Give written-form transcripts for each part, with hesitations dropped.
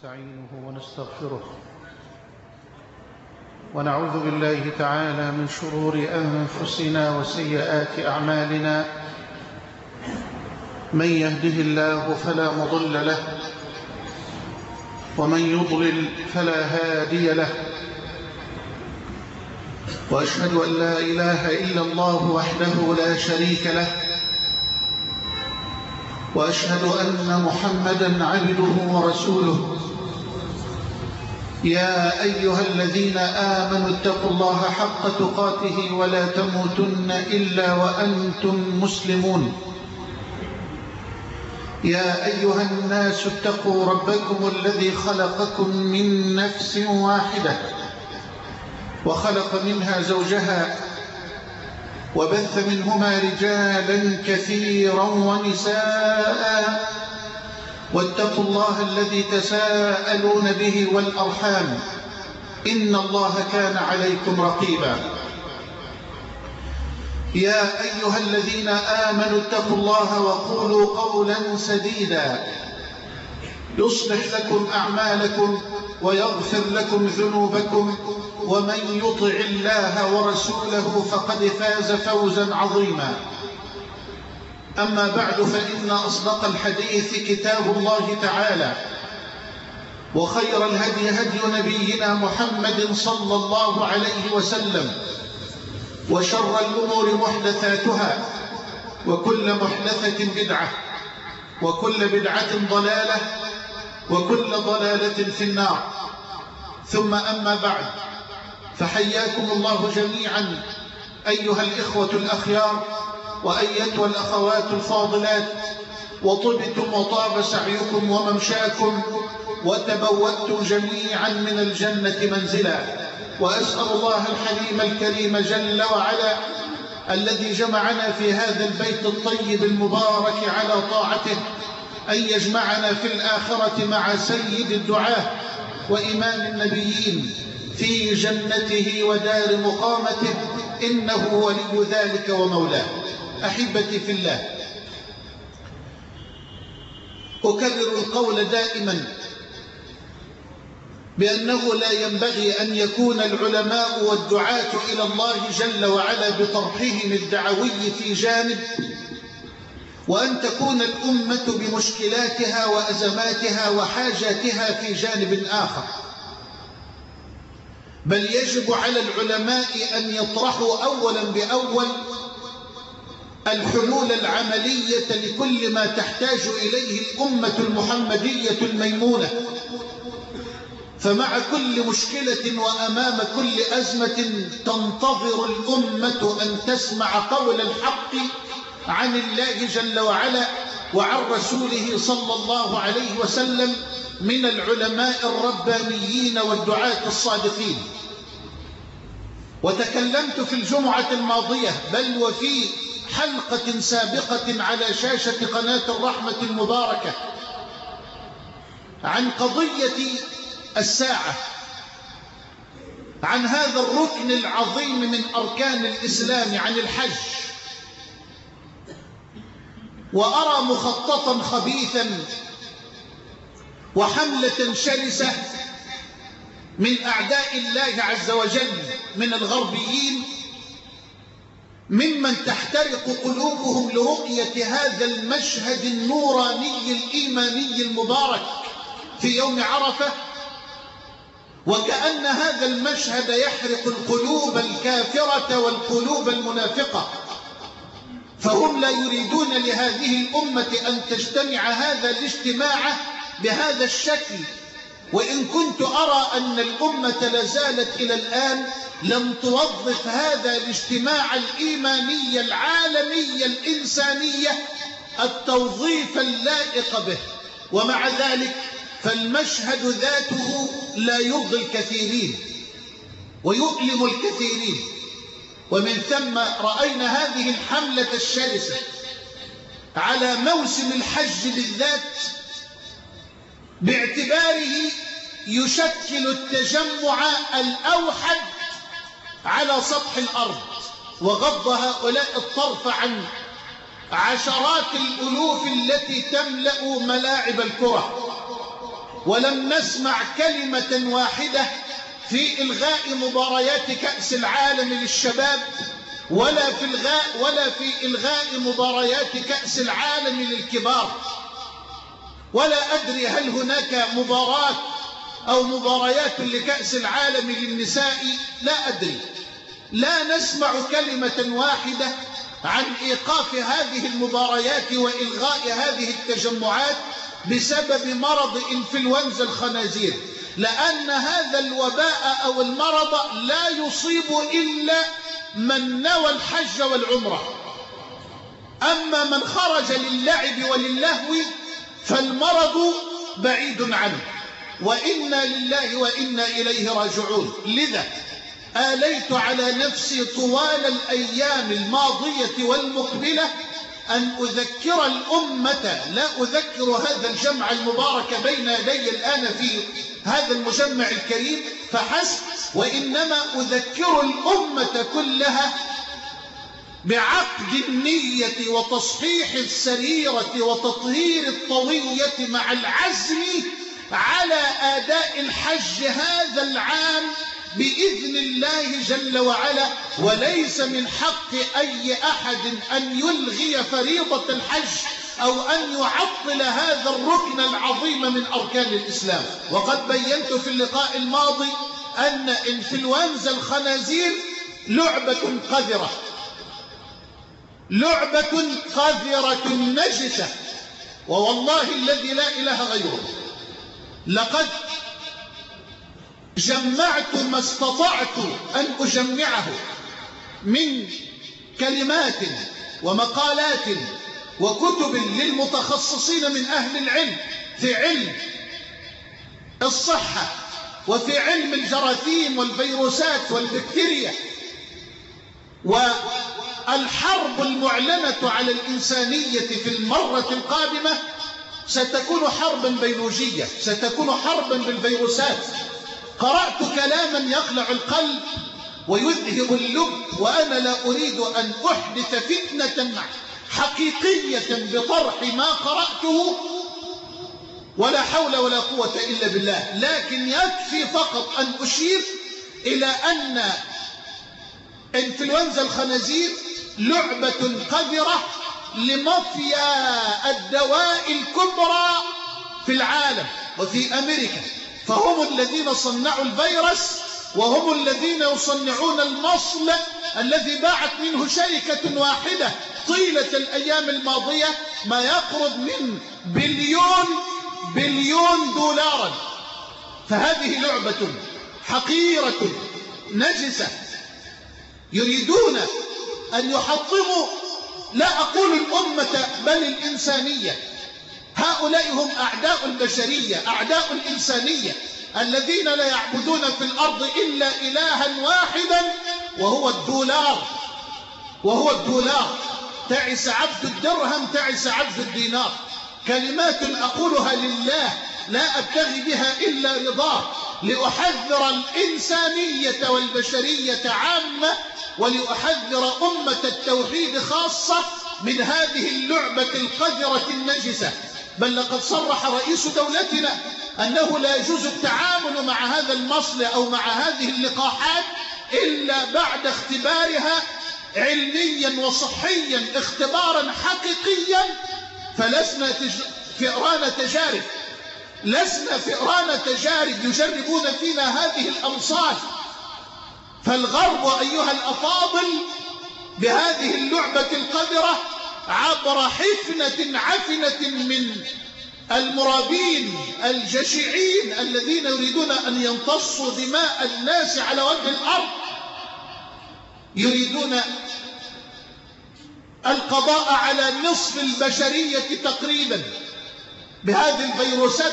ونستعينه ونستغفره ونعوذ بالله تعالى من شرور أنفسنا وسيئات أعمالنا. من يهده الله فلا مضل له ومن يضلل فلا هادي له، وأشهد أن لا إله إلا الله وحده لا شريك له، وأشهد أن محمدًا عبده ورسوله. يا أيها الذين آمنوا اتقوا الله حق تقاته ولا تموتن إلا وأنتم مسلمون. يا أيها الناس اتقوا ربكم الذي خلقكم من نفس واحدة وخلق منها زوجها وبث منهما رجالا كثيرا ونساء، واتقوا الله الذي تساءلون به والأرحام إن الله كان عليكم رقيبا. يا أيها الذين آمنوا اتقوا الله وقولوا قولا سديدا يصلح لكم أعمالكم ويغفر لكم ذنوبكم، ومن يطع الله ورسوله فقد فاز فوزا عظيما. أما بعد، فإن أصدق الحديث كتاب الله تعالى، وخير الهدي هدي نبينا محمد صلى الله عليه وسلم، وشر الأمور محدثاتها، وكل محدثة بدعة، وكل بدعة ضلالة، وكل ضلالة في النار. ثم أما بعد، فحياكم الله جميعا أيها الإخوة الأخيار وأيتها الأخوات الفاضلات، وطبتم وطاب سعيكم وممشاكم، وتبوأتم جميعا من الجنة منزلا. وأسأل الله الحليم الكريم جل وعلا الذي جمعنا في هذا البيت الطيب المبارك على طاعته أن يجمعنا في الآخرة مع سيد الدعاة وإمام النبيين في جنته ودار مقامته، إنه ولي ذلك ومولاه. أحبتي في الله، أكرر القول دائما بأنه لا ينبغي أن يكون العلماء والدعاة إلى الله جل وعلا بطرحهم الدعوي في جانب، وأن تكون الأمة بمشكلاتها وأزماتها وحاجاتها في جانب آخر، بل يجب على العلماء أن يطرحوا أولا بأول الحلول العملية لكل ما تحتاج إليه الأمة المحمدية الميمونة. فمع كل مشكلة وأمام كل أزمة تنتظر الأمة أن تسمع قول الحق عن الله جل وعلا وعن رسوله صلى الله عليه وسلم من العلماء الربانيين والدعاة الصادقين. وتكلمت في الجمعة الماضية بل وفي حلقة سابقة على شاشة قناة الرحمة المباركة عن قضية الساعة، عن هذا الركن العظيم من أركان الإسلام، عن الحج. وأرى مخططا خبيثا وحملة شرسة من أعداء الله عز وجل من الغربيين، ممن تحترق قلوبهم لرؤية هذا المشهد النوراني الإيماني المبارك في يوم عرفة، وكأن هذا المشهد يحرق القلوب الكافرة والقلوب المنافقة. فهم لا يريدون لهذه الأمة أن تجتمع هذا الاجتماع بهذا الشكل. وإن كنت أرى أن الأمة لازالت إلى الآن لم توظف هذا الاجتماع الإيماني العالمي الإنساني التوظيف اللائق به، ومع ذلك فالمشهد ذاته لا يرضي الكثيرين ويؤلم الكثيرين. ومن ثم رأينا هذه الحملة الشرسة على موسم الحج بالذات، باعتباره يشكل التجمع الأوحد على سطح الأرض، وغض هؤلاء الطرف عن عشرات الألوف التي تملأ ملاعب الكرة. ولم نسمع كلمة واحدة في إلغاء مباريات كأس العالم للشباب ولا في إلغاء مباريات كأس العالم للكبار. ولا أدري هل هناك مباراة أو مباريات لكأس العالم للنساء، لا أدري. لا نسمع كلمة واحدة عن إيقاف هذه المباريات وإلغاء هذه التجمعات بسبب مرض إنفلونزا الخنازير، لأن هذا الوباء أو المرض لا يصيب إلا من نوى الحج والعمرة. أما من خرج للعب وللهو فالمرض بعيد عنه، وإنا لله وإنا إليه راجعون. لذا آليت على نفسي طوال الأيام الماضية والمقبلة أن أذكر الأمة، لا أذكر هذا الجمع المبارك بين يدي الآن في هذا المجمع الكريم فحسب، وإنما أذكر الأمة كلها بعقد النية وتصحيح السريرة وتطهير الطوية مع العزم على أداء الحج هذا العام بإذن الله جل وعلا. وليس من حق أي أحد أن يلغي فريضة الحج أو أن يعطل هذا الركن العظيم من أركان الإسلام. وقد بينت في اللقاء الماضي أن إنفلونزا الخنازير لعبة قذرة، لعبة قذرة نجسة، ووالله الذي لا إله غيره لقد جمعت ما استطعت أن أجمعه من كلمات ومقالات وكتب للمتخصصين من أهل العلم في علم الصحة وفي علم الجراثيم والفيروسات والبكتيريا. والحرب المعلنة على الإنسانية في المرة القادمة ستكون حربا بيولوجية، ستكون حربا بالفيروسات. قرأت كلاما يخلع القلب ويذهب اللب، وأنا لا أريد أن أحدث فتنة حقيقية بطرح ما قرأته، ولا حول ولا قوة إلا بالله، لكن يكفي فقط أن أشير إلى أن إنفلونزا الخنازير لعبة قذرة لمافيا الدواء الكبرى في العالم وفي أمريكا، فهم الذين صنعوا الفيروس وهم الذين يصنعون المصل الذي باعت منه شركة واحدة طيلة الأيام الماضية ما يقرب من بليون دولارا. فهذه لعبة حقيرة نجسة يريدون أن يحطموا، لا أقول الأمة بل الإنسانية. هؤلاء هم أعداء البشرية، أعداء الإنسانية الذين لا يعبدون في الأرض إلا إلها واحدا وهو الدولار. تعس عبد الدرهم، تعس عبد الدينار. كلمات أقولها لله لا أبتغي بها إلا رضاه، لأحذر الإنسانية والبشرية عامة، ولأحذر أمة التوحيد خاصة من هذه اللعبة القذرة النجسة. بل لقد صرح رئيس دولتنا أنه لا يجوز التعامل مع هذا المصل أو مع هذه اللقاحات إلا بعد اختبارها علميا وصحيا اختبارا حقيقيا. فلسنا فئران تجارب، لسنا فئران تجارب يجربون فينا هذه الأمصال. فالغرب أيها الأفاضل بهذه اللعبة القذرة عبر حفنة عفنة من المرابين الجشعين الذين يريدون أن يمتصوا دماء الناس على وجه الأرض، يريدون القضاء على نصف البشرية تقريبا بهذه الفيروسات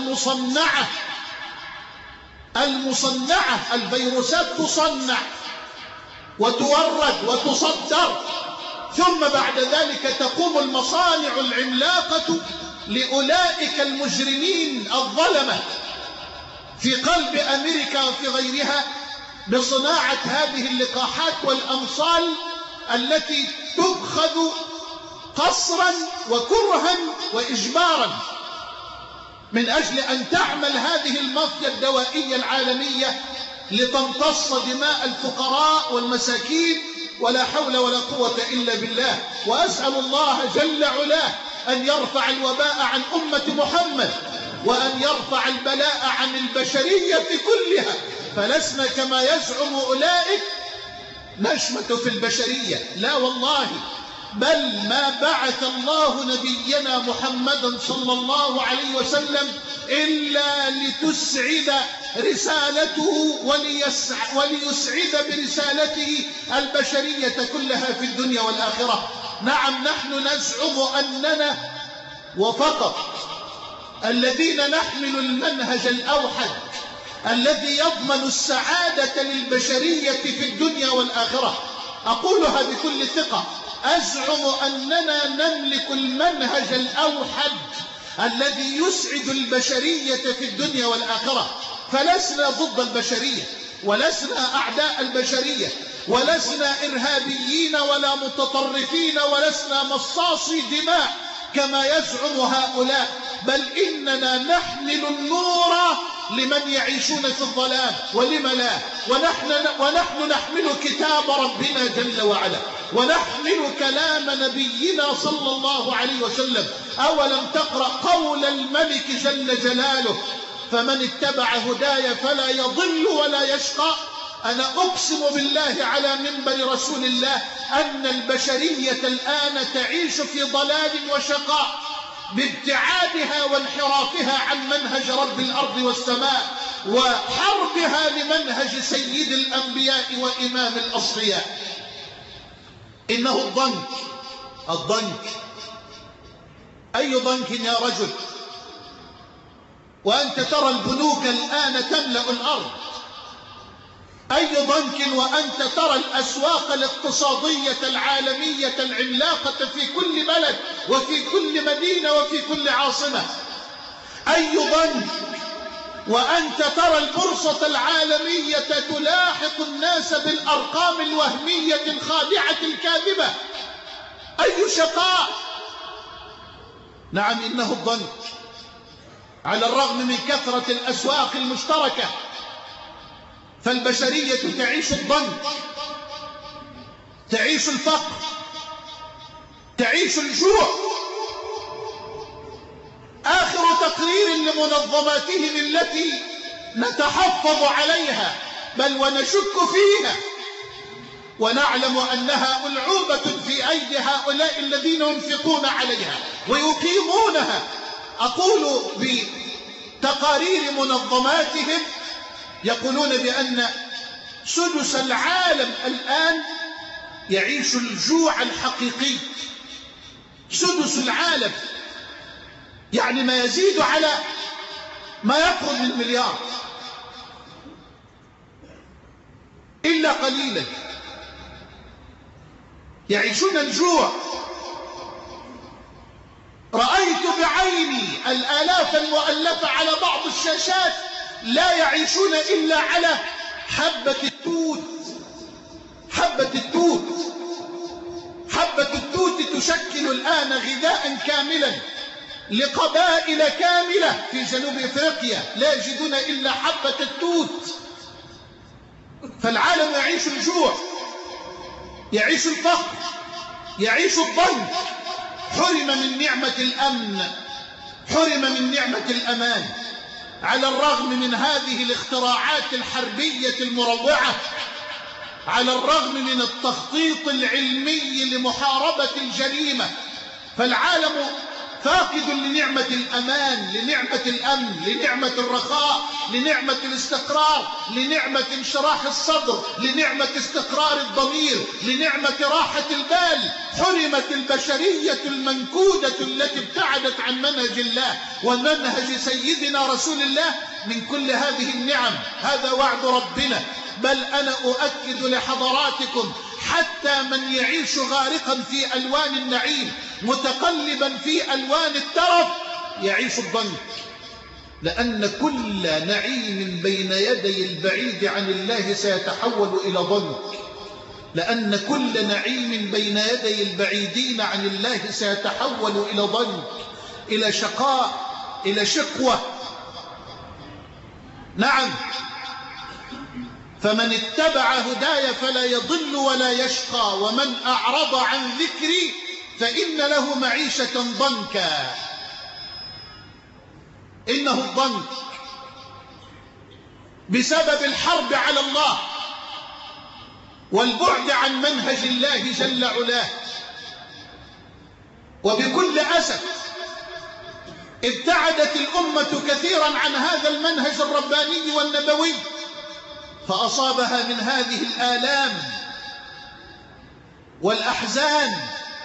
المصنعة. الفيروسات تصنع وتورد وتصدر، ثم بعد ذلك تقوم المصانع العملاقة لأولئك المجرمين الظلمة في قلب أمريكا وفي غيرها بصناعة هذه اللقاحات والأمصال التي تؤخذ قصرا وكرها وإجبارا. من أجل أن تعمل هذه المافيا الدوائية العالمية لتمتص دماء الفقراء والمساكين، ولا حول ولا قوة إلا بالله. وأسأل الله جل علاه أن يرفع الوباء عن أمة محمد، وأن يرفع البلاء عن البشرية كلها، فلسنا كما يزعم أولئك نشمة في البشرية، لا والله، بل ما بعث الله نبينا محمدا صلى الله عليه وسلم إلا لتسعد رسالته وليسعد برسالته البشرية كلها في الدنيا والآخرة. نعم، نحن نزعم أننا وفقط الذين نحمل المنهج الأوحد الذي يضمن السعادة للبشرية في الدنيا والآخرة. أقولها بكل ثقة، أزعم أننا نملك المنهج الأوحد الذي يسعد البشرية في الدنيا والآخرة، فلسنا ضد البشرية، ولسنا أعداء البشرية، ولسنا إرهابيين ولا متطرفين، ولسنا مصاصي دماء كما يزعم هؤلاء، بل إننا نحمل النور لمن يعيشون في الظلام، ولم لا؟ ونحن نحمل كتاب ربنا جل وعلا، ونحمل كلام نبينا صلى الله عليه وسلم. أولم تقرأ قول الملك جل جلاله: فمن اتبع هداي فلا يضل ولا يشقى. أنا أقسم بالله على منبر رسول الله أن البشرية الآن تعيش في ضلال وشقاء بابتعادها وانحرافها عن منهج رب الأرض والسماء، وحربها لمنهج سيد الأنبياء وإمام الأصفياء. إنه الضنك. أي ضنك يا رجل؟ وأنت ترى البنوك الآن تملأ الأرض. أي ضنك وأنت ترى الأسواق الاقتصادية العالمية العملاقة في كل بلد وفي كل مدينة وفي كل عاصمة. أي ضنك وأنت ترى البورصة العالمية تلاحق الناس بالأرقام الوهمية الخادعة الكاذبة. أي شقاء! نعم، إنه الضنك. على الرغم من كثرة الأسواق المشتركة، فالبشرية تعيش الضنك، تعيش الفقر، تعيش الجوع. آخر تقرير لمنظماتهم التي نتحفظ عليها بل ونشك فيها ونعلم أنها ألعوبة في أيدي هؤلاء الذين ينفقون عليها ويقيمونها. أقول بتقارير منظماتهم يقولون بأن سدس العالم الآن يعيش الجوع الحقيقي. سدس العالم، يعني ما يزيد على ما يقرب من مليار إلا قليلا، يعيشون الجوع. رأيت بعيني الآلاف المؤلفة على بعض الشاشات لا يعيشون إلا على حبة التوت. حبة التوت، حبة التوت تشكل الآن غذاء كاملا لقبائل كاملة في جنوب إفريقيا، لا يجدون إلا حبة التوت. فالعالم يعيش الجوع، يعيش الفقر، يعيش الضنك، حرم من نعمة الأمن، حرم من نعمة الأمان، على الرغم من هذه الاختراعات الحربية المروعة، على الرغم من التخطيط العلمي لمحاربة الجريمة. فالعالم فاقد لنعمة الأمان، لنعمة الأمن، لنعمة الرخاء، لنعمة الاستقرار، لنعمة انشراح الصدر، لنعمة استقرار الضمير، لنعمة راحة البال. حرمت البشرية المنكودة التي ابتعدت عن منهج الله ومنهج سيدنا رسول الله من كل هذه النعم. هذا وعد ربنا. بل أنا أؤكد لحضراتكم حتى من يعيش غارقا في ألوان النعيم متقلبا في ألوان الترف يعيش الضنك، لأن كل نعيم بين يدي البعيد عن الله سيتحول إلى ضنك، لأن كل نعيم بين يدي البعيدين عن الله سيتحول إلى ضنك، إلى شقاء، إلى شقوة. نعم، فمن اتبع هداي فلا يضل ولا يشقى، ومن أعرض عن ذكري فإن له معيشة ضنكا. إنه الضنك بسبب الحرب على الله والبعد عن منهج الله جل علاه. وبكل أسف ابتعدت الأمة كثيرا عن هذا المنهج الرباني والنبوي، فأصابها من هذه الآلام والأحزان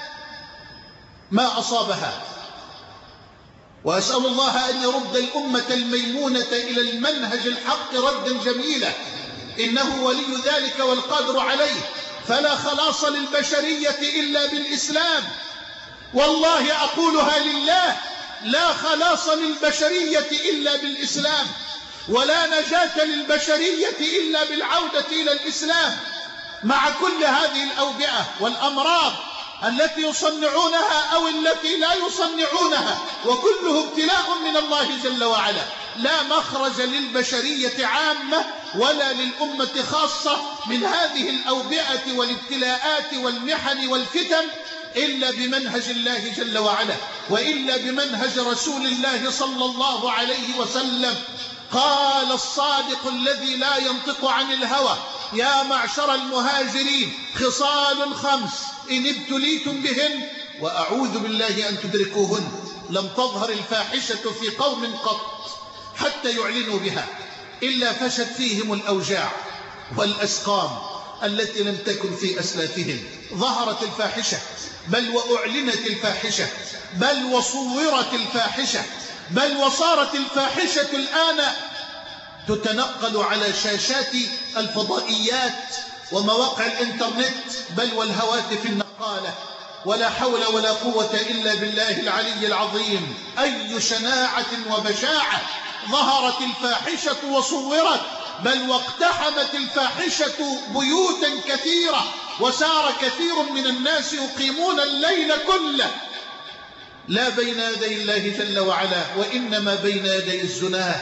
ما أصابها. وأسأل الله أن يرد الأمة الميمونة إلى المنهج الحق ردا جميلا، إنه ولي ذلك والقادر عليه. فلا خلاص للبشرية إلا بالإسلام، والله أقولها لله، لا خلاص للبشرية إلا بالإسلام، ولا نجاة للبشرية إلا بالعودة إلى الإسلام، مع كل هذه الأوبئة والأمراض التي يصنعونها أو التي لا يصنعونها، وكله ابتلاء من الله جل وعلا. لا مخرج للبشرية عامة ولا للأمة خاصة من هذه الأوبئة والابتلاءات والمحن والفتن إلا بمنهج الله جل وعلا، وإلا بمنهج رسول الله صلى الله عليه وسلم. قال الصادق الذي لا ينطق عن الهوى: يا معشر المهاجرين خصال 5 إن ابتليتم بهن وأعوذ بالله أن تدركوهن. لم تظهر الفاحشة في قوم قط حتى يعلنوا بها إلا فشت فيهم الأوجاع والأسقام التي لم تكن في أسلافهم. ظهرت الفاحشة، بل وأعلنت الفاحشة، بل وصورت الفاحشة، بل وصارت الفاحشة الآن تتنقل على شاشات الفضائيات ومواقع الإنترنت، بل والهواتف النقالة. ولا حول ولا قوة إلا بالله العلي العظيم. أي شناعة وبشاعة! ظهرت الفاحشة وصورت، بل واقتحمت الفاحشة بيوتا كثيرة، وسار كثير من الناس يقيمون الليل كله لا بين يدي الله جل وعلا، وإنما بين يدي الزناه،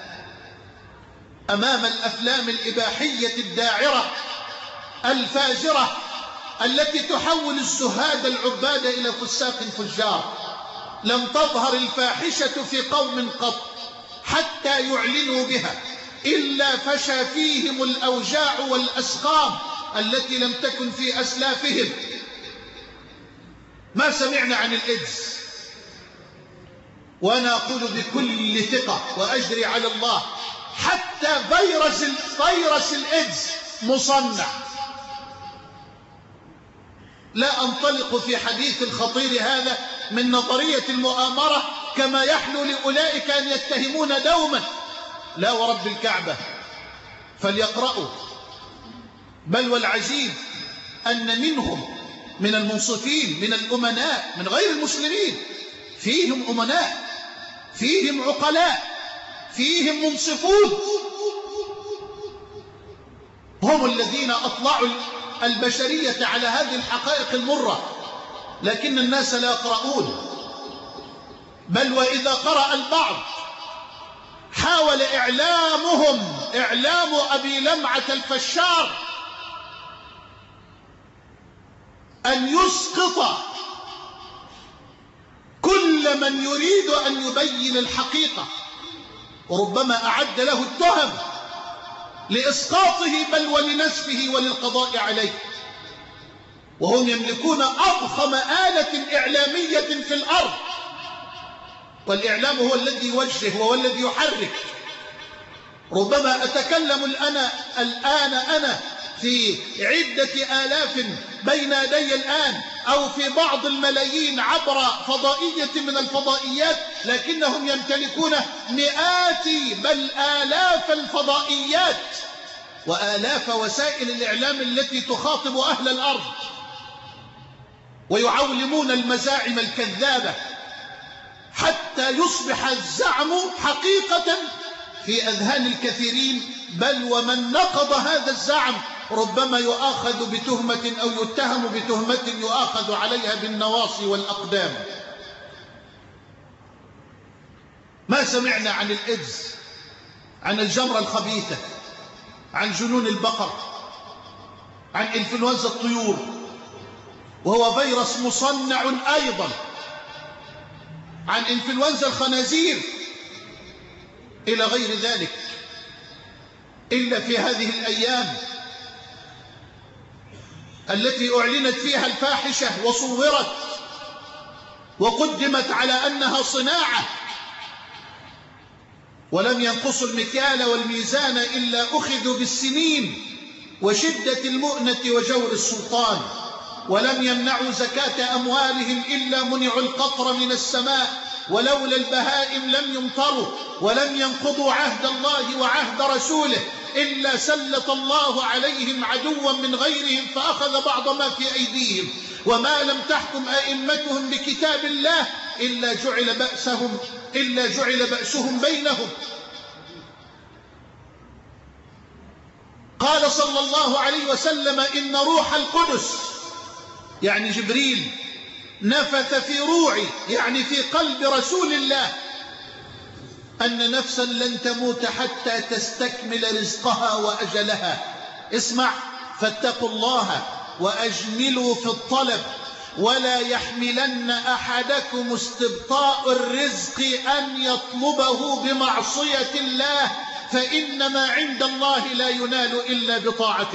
أمام الأفلام الإباحية الداعرة الفاجرة التي تحول الزهاد العباد إلى فساق فجار. لم تظهر الفاحشة في قوم قط حتى يعلنوا بها إلا فشى فيهم الأوجاع والأسقام التي لم تكن في أسلافهم. ما سمعنا عن الإيدز، وأنا أقول بكل ثقة وأجري على الله حتى فيروس الإيدز مصنع. لا أنطلق في حديث الخطير هذا من نظرية المؤامرة كما يحلو لأولئك أن يتهمون دوما، لا ورب الكعبة، فليقرأوا. بل والعجيب أن منهم من المنصفين من الأمناء من غير المسلمين، فيهم أمناء، فيهم عقلاء، فيهم منصفون، هم الذين أطلعوا البشرية على هذه الحقائق المرة، لكن الناس لا يقرؤون. بل وإذا قرأ البعض حاول إعلام أبي لمعة الفشار أن يسقط كل من يريد أن يبين الحقيقة، وربما أعد له التهم لإسقاطه بل ولنسفه وللقضاء عليه، وهم يملكون أضخم آلة إعلامية في الأرض، والإعلام هو الذي يوجه وهو الذي يحرك. ربما أتكلم الآن أنا في عدة آلاف بين يدي الآن، أو في بعض الملايين عبر فضائية من الفضائيات، لكنهم يمتلكون مئات بل آلاف الفضائيات وآلاف وسائل الإعلام التي تخاطب أهل الأرض، ويعولمون المزاعم الكذابة حتى يصبح الزعم حقيقة في أذهان الكثيرين. بل ومن نقض هذا الزعم ربما يؤاخذ بتهمة أو يتهم بتهمة يؤاخذ عليها بالنواصي والأقدام. ما سمعنا عن الإيدز، عن الجمرة الخبيثة، عن جنون البقر، عن إنفلونزا الطيور، وهو فيروس مصنع أيضا، عن إنفلونزا الخنازير، إلى غير ذلك. إلا في هذه الأيام التي أعلنت فيها الفاحشة وصورت وقدمت على أنها صناعة، ولم ينقصوا المكيال والميزان إلا أخذوا بالسنين وشدة المؤنة وجور السلطان، ولم يمنعوا زكاة أموالهم إلا منعوا القطر من السماء، ولولا البهائم لم يمطروا، ولم ينقضوا عهد الله وعهد رسوله إلا سلط الله عليهم عدوا من غيرهم فأخذ بعض ما في أيديهم، وما لم تحكم أئمتهم بكتاب الله إلا جعل بأسهم بينهم. قال صلى الله عليه وسلم: إن روح القدس، يعني جبريل، نفث في روعي، يعني في قلب رسول الله، أن نفسا لن تموت حتى تستكمل رزقها وأجلها. اسمع: فاتقوا الله وأجملوا في الطلب، ولا يحملن أحدكم استبطاء الرزق أن يطلبه بمعصية الله، فإنما عند الله لا ينال إلا بطاعته.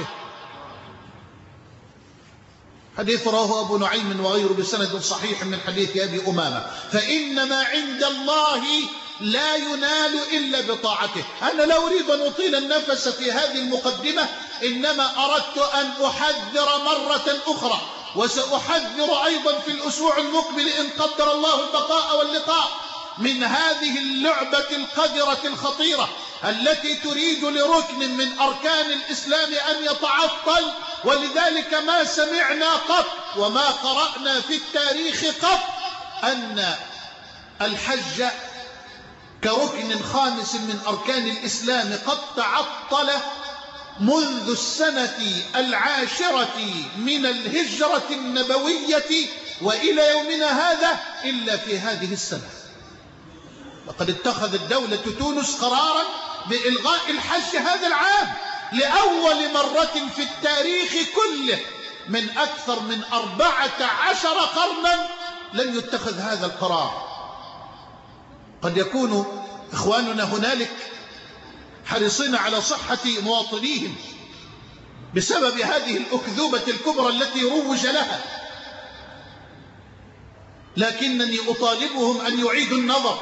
حديث رواه أبو نعيم وغيره بسند صحيح من حديث أبي أمامة: فإنما عند الله لا ينال إلا بطاعته. أنا لا أريد أن أطيل النفس في هذه المقدمة، إنما أردت أن أحذر مرة أخرى، وسأحذر أيضا في الأسبوع المقبل إن قدر الله البقاء واللقاء، من هذه اللعبة القذرة الخطيرة التي تريد لركن من أركان الإسلام أن يتعطل. ولذلك ما سمعنا قط وما قرأنا في التاريخ قط أن الحج كركن خامس من أركان الإسلام قد تعطل منذ السنة 10 من الهجرة النبوية وإلى يومنا هذا إلا في هذه السنة. لقد اتخذت دولة تونس قرارا بإلغاء الحج هذا العام لأول مرة في التاريخ كله من أكثر من 14 قرنا لم يتخذ هذا القرار. قد يكون إخواننا هنالك حريصين على صحة مواطنيهم بسبب هذه الأكذوبة الكبرى التي روج لها، لكنني أطالبهم أن يعيدوا النظر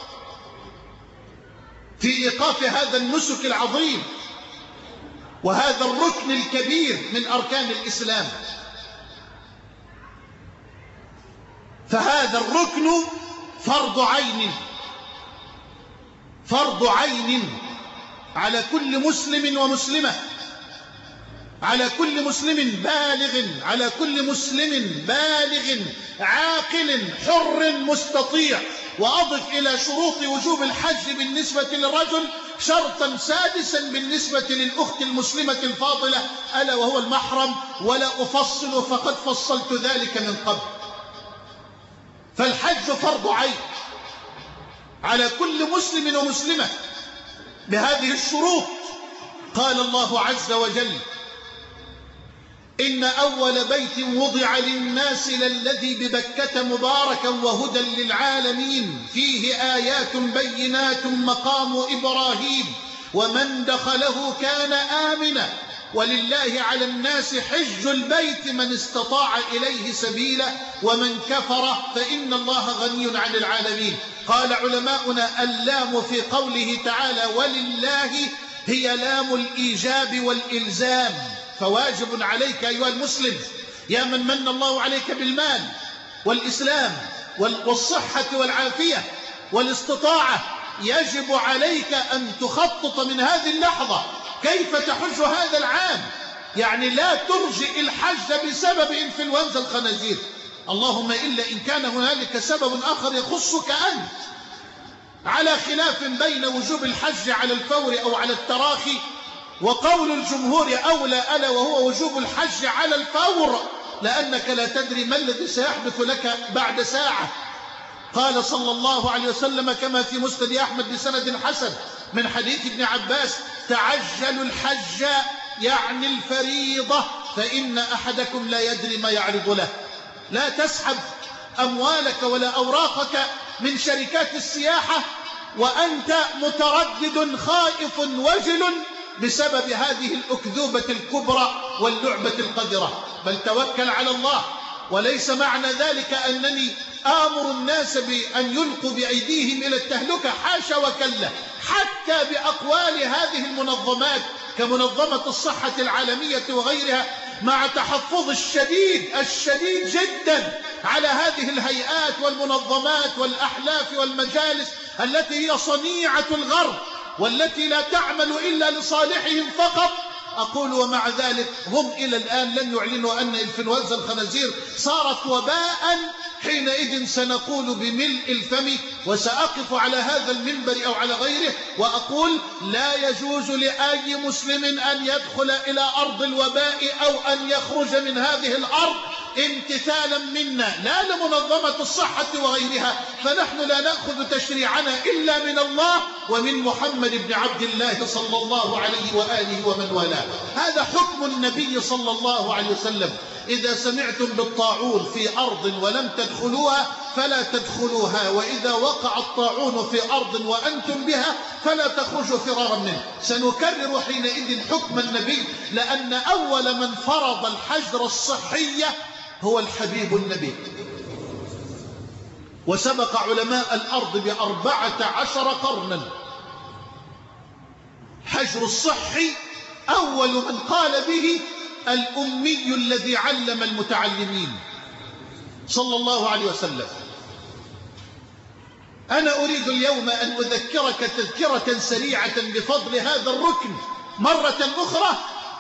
في إيقاف هذا النسك العظيم وهذا الركن الكبير من أركان الإسلام. فهذا الركن فرض عين على كل مسلم ومسلمة، على كل مسلم بالغ عاقل حر مستطيع. وأضف إلى شروط وجوب الحج بالنسبة للرجل شرطا سادسا بالنسبة للأخت المسلمة الفاضلة، ألا وهو المحرم، ولا أفصل فقد فصلت ذلك من قبل. فالحج فرض عين على كل مسلم ومسلمة بهذه الشروط. قال الله عز وجل: إن أول بيت وضع للناس للذي ببكة مباركا وهدى للعالمين فيه آيات بينات مقام إبراهيم ومن دخله كان آمنا ولله على الناس حج البيت من استطاع إليه سبيلا ومن كفر فإن الله غني عن العالمين. قال علماؤنا: اللام في قوله تعالى ولله هي لام الإيجاب والإلزام، فواجب عليك أيها المسلم يا من من الله عليك بالمال والإسلام والصحة والعافية والاستطاعة، يجب عليك أن تخطط من هذه اللحظة كيف تحج هذا العام. يعني لا ترجئ الحج بسبب إنفلونزا الخنازير، اللهم إلا إن كان هنالك سبب آخر يخصك أنت، على خلاف بين وجوب الحج على الفور أو على التراخي. وقول الجمهور أولى ألا وهو وجوب الحج على الفور، لأنك لا تدري ما الذي سيحدث لك بعد ساعة. قال صلى الله عليه وسلم كما في مسند أحمد بسند حسن من حديث ابن عباس: تعجلوا الحج يعني الفريضة فإن أحدكم لا يدري ما يعرض له. لا تسحب أموالك ولا أوراقك من شركات السياحة وأنت متردد خائف وجل بسبب هذه الأكذوبة الكبرى واللعبة القذرة، بل توكل على الله. وليس معنى ذلك أنني آمر الناس بأن يلقوا بأيديهم إلى التهلكة، حاشا وكلا. حتى بأقوال هذه المنظمات كمنظمة الصحة العالمية وغيرها، مع تحفظ الشديد جدا على هذه الهيئات والمنظمات والأحلاف والمجالس التي هي صنيعة الغرب والتي لا تعمل إلا لصالحهم فقط، أقول ومع ذلك هم إلى الآن لم يعلنوا أن إنفلونزا الخنازير صارت وباء. حينئذ سنقول بملء الفم، وسأقف على هذا المنبر أو على غيره وأقول: لا يجوز لأي مسلم أن يدخل إلى أرض الوباء أو أن يخرج من هذه الأرض امتثالا منا، لا لمنظمة الصحة وغيرها، فنحن لا نأخذ تشريعنا إلا من الله ومن محمد بن عبد الله صلى الله عليه وآله ومن والاه. هذا حكم النبي صلى الله عليه وسلم: إذا سمعتم بالطاعون في أرض ولم تدخلوها فلا تدخلوها، وإذا وقع الطاعون في أرض وأنتم بها فلا تخرجوا فرارا منه. سنكرر حينئذ حكم النبي، لأن أول من فرض الحجر الصحي هو الحبيب النبي، وسبق علماء الأرض ب14 قرنا. حجر الصحي أول من قال به الأمي الذي علم المتعلمين صلى الله عليه وسلم. أنا أريد اليوم أن أذكرك تذكرة سريعة بفضل هذا الركن مرة أخرى.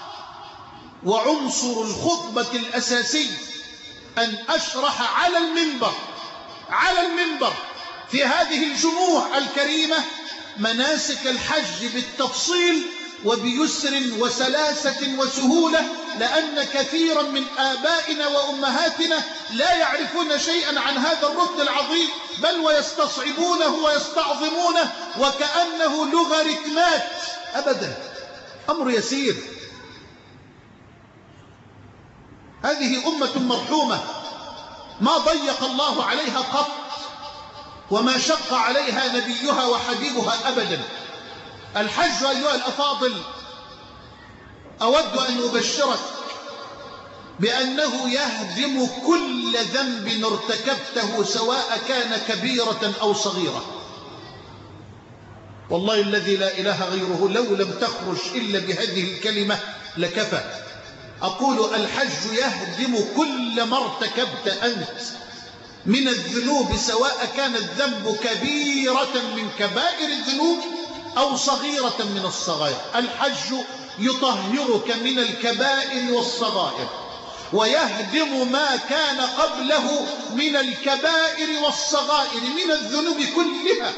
وعنصر الخطبة الأساسي أن أشرح على المنبر في هذه الجموع الكريمة مناسك الحج بالتفصيل وبيسر وسلاسة وسهولة، لأن كثيرا من آبائنا وأمهاتنا لا يعرفون شيئا عن هذا الركن العظيم، بل ويستصعبونه ويستعظمونه وكأنه لوغاريتمات. أبدا، أمر يسير. هذه أمة مرحومة ما ضيق الله عليها قط، وما شق عليها نبيها وحبيبها أبدا. الحج أيها الأفاضل، أود أن أبشرك بأنه يهدم كل ذنب ارتكبته سواء كان كبيرة أو صغيرة. والله الذي لا إله غيره لو لم تخرج إلا بهذه الكلمة لكفى. أقول: الحج يهدم كل ما ارتكبت أنت من الذنوب، سواء كان الذنب كبيرة من كبائر الذنوب أو صغيرة من الصغائر. الحج يطهرك من الكبائر والصغائر، ويهدم ما كان قبله من الكبائر والصغائر من الذنوب كلها.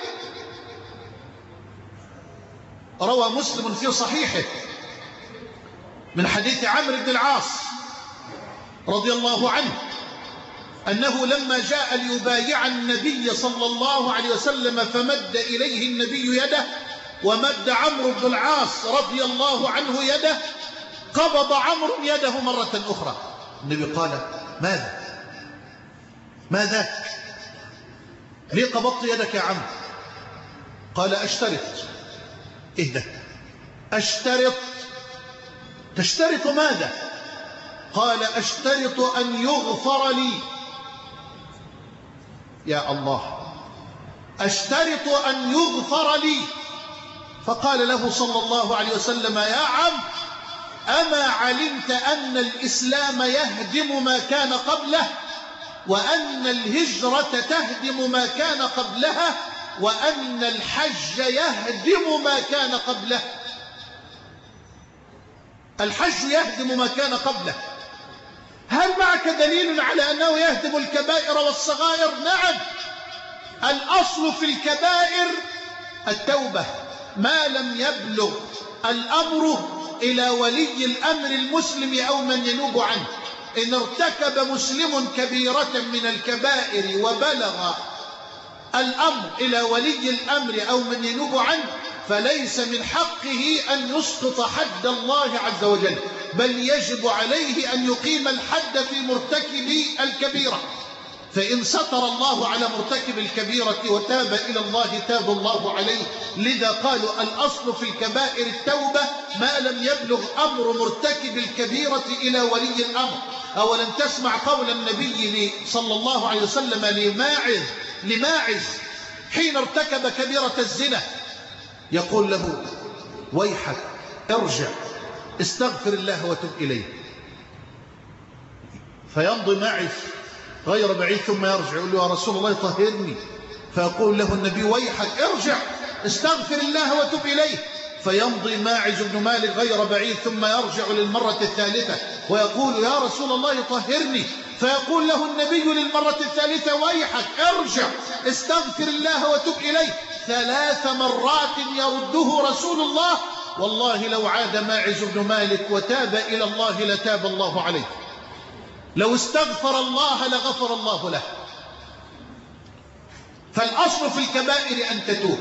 روى مسلم في صحيحه من حديث عمرو بن العاص رضي الله عنه أنه لما جاء ليبايع النبي صلى الله عليه وسلم فمد إليه النبي يده، ومد عمرو بن العاص رضي الله عنه يده، قبض عمرو يده مرة أخرى. النبي قال: ماذا؟ ليه قبضت يدك يا عمرو؟ قال: أشترط. إيه ده؟ أشترط؟ تشترط ماذا؟ قال: أشترط أن يغفر لي. يا الله، أشترط أن يغفر لي. فقال له صلى الله عليه وسلم: يا عم، أما علمت أن الإسلام يهدم ما كان قبله، وأن الهجرة تهدم ما كان قبلها، وأن الحج يهدم ما كان قبله؟ الحج يهدم ما كان قبله. هل معك دليل على أنه يهدم الكبائر والصغائر؟ نعم. الأصل في الكبائر التوبة، ما لم يبلغ الأمر إلى ولي الأمر المسلم أو من ينوب عنه. إن ارتكب مسلم كبيرة من الكبائر وبلغ الأمر إلى ولي الأمر أو من ينوب عنه فليس من حقه أن يسقط حد الله عز وجل، بل يجب عليه أن يقيم الحد في مرتكب الكبيرة. فإن ستر الله على مرتكب الكبيرة وتاب إلى الله تاب الله عليه. لذا قالوا الأصل في الكبائر التوبة ما لم يبلغ أمر مرتكب الكبيرة إلى ولي الأمر. أولم تسمع قول النبي صلى الله عليه وسلم لماعز حين ارتكب كبيرة الزنا، يقول له ويحك ارجع استغفر الله وتب إليه. فيمضي ماعز غير بعيد ثم يرجع يقول له يا رسول الله طهرني، فيقول له النبي ويحك ارجع استغفر الله وتب إليه. فيمضي ماعز بن مالك غير بعيد ثم يرجع للمرة الثالثة ويقول يا رسول الله طهرني، فيقول له النبي للمرة الثالثة ويحك ارجع استغفر الله وتب إليه. 3 مرات يرده رسول الله. والله لو عاد ماعز بن مالك وتاب إلى الله لتاب الله عليه، لو استغفر الله لغفر الله له. فالأصل في الكبائر أن تتوب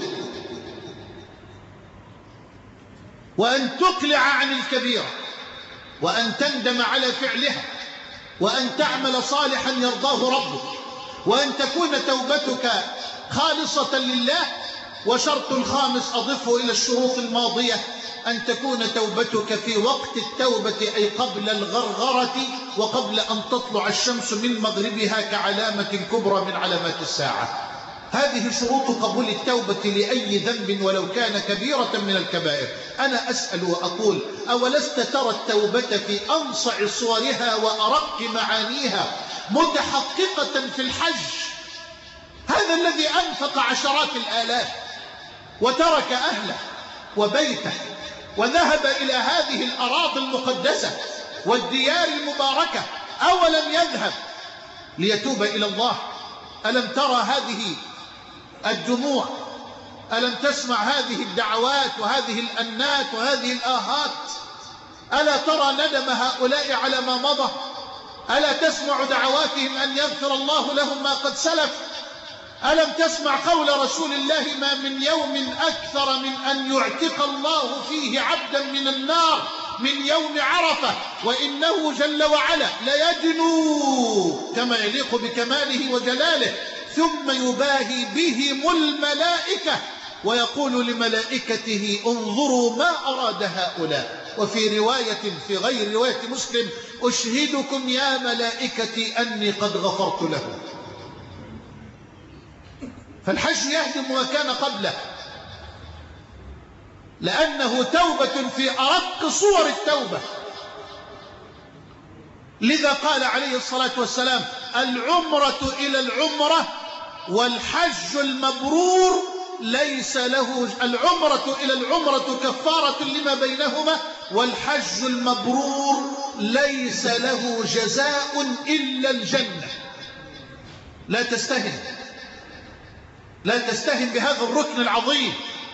وأن تقلع عن الكبيرة وأن تندم على فعلها وأن تعمل صالحا يرضاه ربك وأن تكون توبتك خالصة لله. وشرط خامس أضفه إلى الشروط الماضية أن تكون توبتك في وقت التوبة أي قبل الغرغرة وقبل أن تطلع الشمس من مغربها كعلامة كبرى من علامات الساعة. هذه شروط قبول التوبة لأي ذنب ولو كان كبيرة من الكبائر. أنا أسأل وأقول أولست ترى التوبة في أنصع صورها وأرق معانيها متحققة في الحج؟ هذا الذي أنفق عشرات الآلاف وترك أهله وبيته وذهب إلى هذه الأراضي المقدسة والديار المباركة، أولم يذهب ليتوب إلى الله؟ ألم ترى هذه الدموع؟ ألم تسمع هذه الدعوات وهذه الأنات وهذه الآهات؟ ألا ترى ندم هؤلاء على ما مضى؟ ألا تسمع دعواتهم أن يغفر الله لهم ما قد سلف؟ ألم تسمع قول رسول الله ما من يوم أكثر من أن يعتق الله فيه عبدا من النار من يوم عرفة وإنه جل وعلا ليدنو كما يليق بكماله وجلاله ثم يباهي بهم الملائكة ويقول لملائكته انظروا ما أراد هؤلاء. وفي رواية في غير رواية مسلم أشهدكم يا ملائكتي أني قد غفرت لهم. فالحج يهدم ما كان قبله لأنه توبة في أرق صور التوبة. لذا قال عليه الصلاة والسلام العمرة إلى العمرة والحج المبرور ليس له العمرة إلى العمرة كفارة لما بينهما والحج المبرور ليس له جزاء إلا الجنة. لا تستهن بهذا الركن العظيم.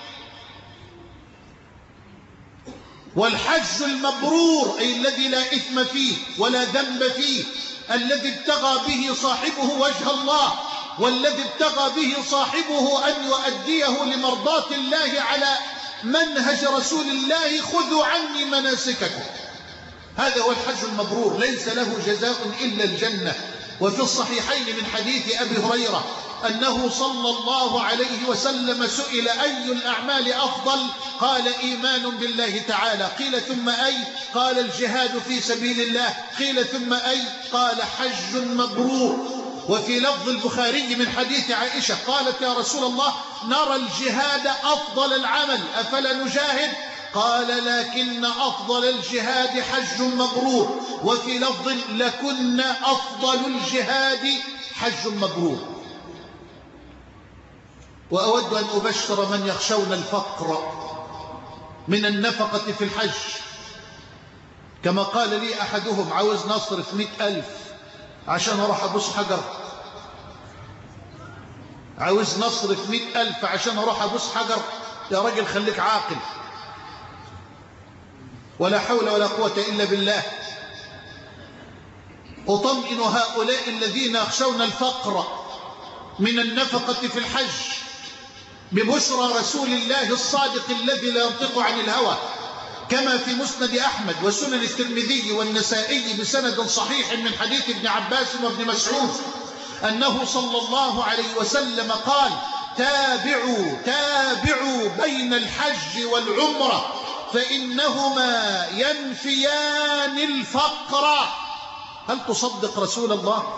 والحج المبرور أي الذي لا إثم فيه ولا ذنب فيه، الذي ابتغى به صاحبه وجه الله والذي ابتغى به صاحبه أن يؤديه لمرضاة الله على منهج رسول الله خذوا عني مناسككم. هذا هو الحج المبرور ليس له جزاء إلا الجنة. وفي الصحيحين من حديث أبي هريرة أنه صلى الله عليه وسلم سئل أي الأعمال أفضل؟ قال إيمان بالله تعالى. قيل ثم أي؟ قال الجهاد في سبيل الله. قيل ثم أي؟ قال حج مبرور. وفي لفظ البخاري من حديث عائشة قالت يا رسول الله نرى الجهاد أفضل العمل أفلا نجاهد؟ قال لكن أفضل الجهاد حج مبرور. وفي لفظ لكن أفضل الجهاد حج مبرور. وأود أن أبشر من يخشون الفقر من النفقة في الحج. كما قال لي أحدهم عاوز نصرف 100,000 عشان أروح أبص حجر. عاوز نصرف 100,000 عشان أروح أبص حجر. يا راجل خليك عاقل. ولا حول ولا قوة إلا بالله. أطمئن هؤلاء الذين يخشون الفقر من النفقة في الحج ببشرى رسول الله الصادق الذي لا ينطق عن الهوى، كما في مسند أحمد وسنن الترمذي والنسائي بسند صحيح من حديث ابن عباس وابن مسعود أنه صلى الله عليه وسلم قال: تابعوا بين الحج والعمرة فإنهما ينفيان الفقر. هل تصدق رسول الله؟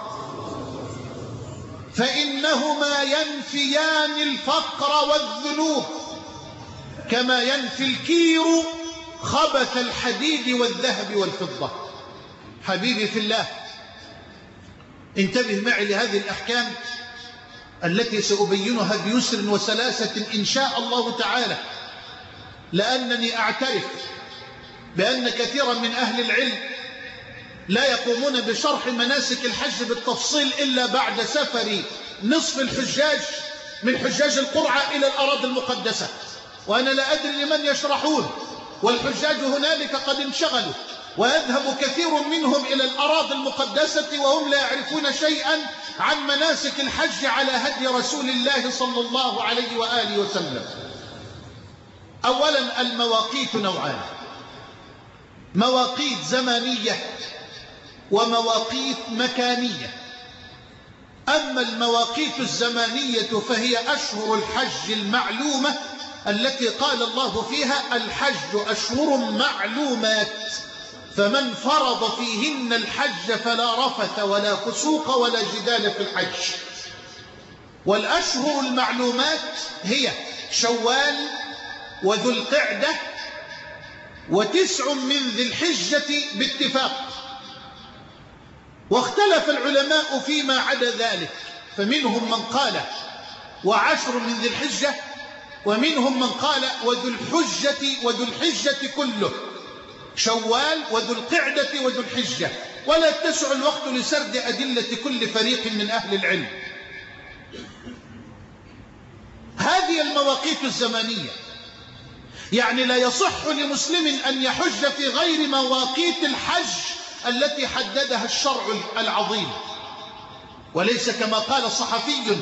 فإنهما ينفيان الفقر والذنوب كما ينفي الكير خبث الحديد والذهب والفضة. حبيبي في الله، انتبه معي لهذه الأحكام التي سأبينها بيسر وسلاسة إن شاء الله تعالى، لأنني أعترف بأن كثيرا من أهل العلم لا يقومون بشرح مناسك الحج بالتفصيل إلا بعد سفر نصف الحجاج من حجاج القرعة إلى الأراضي المقدسة، وأنا لا أدري لمن يشرحون، والحجاج هنالك قد انشغلوا، ويذهب كثير منهم إلى الأراضي المقدسة وهم لا يعرفون شيئا عن مناسك الحج على هدي رسول الله صلى الله عليه وآله وسلم. أولا، المواقيت نوعان: مواقيت زمانية ومواقيت مكانية. أما المواقيت الزمانية فهي أشهر الحج المعلومة التي قال الله فيها: الحج أشهر معلومات، فمن فرض فيهن الحج فلا رفث ولا فسوق ولا جدال في الحج. والأشهر المعلومات هي شوال وذو القعدة و9 من ذي الحجة باتفاق، واختلف العلماء فيما عدا ذلك، فمنهم من قال 10 من ذي الحجة، ومنهم من قال وذو الحجة كله، شوال وذو القعدة وذو الحجة، ولا يتسع الوقت لسرد أدلة كل فريق من أهل العلم. هذه المواقيت الزمانية، يعني لا يصح لمسلم أن يحج في غير مواقيت الحج التي حددها الشرع العظيم، وليس كما قال صحفي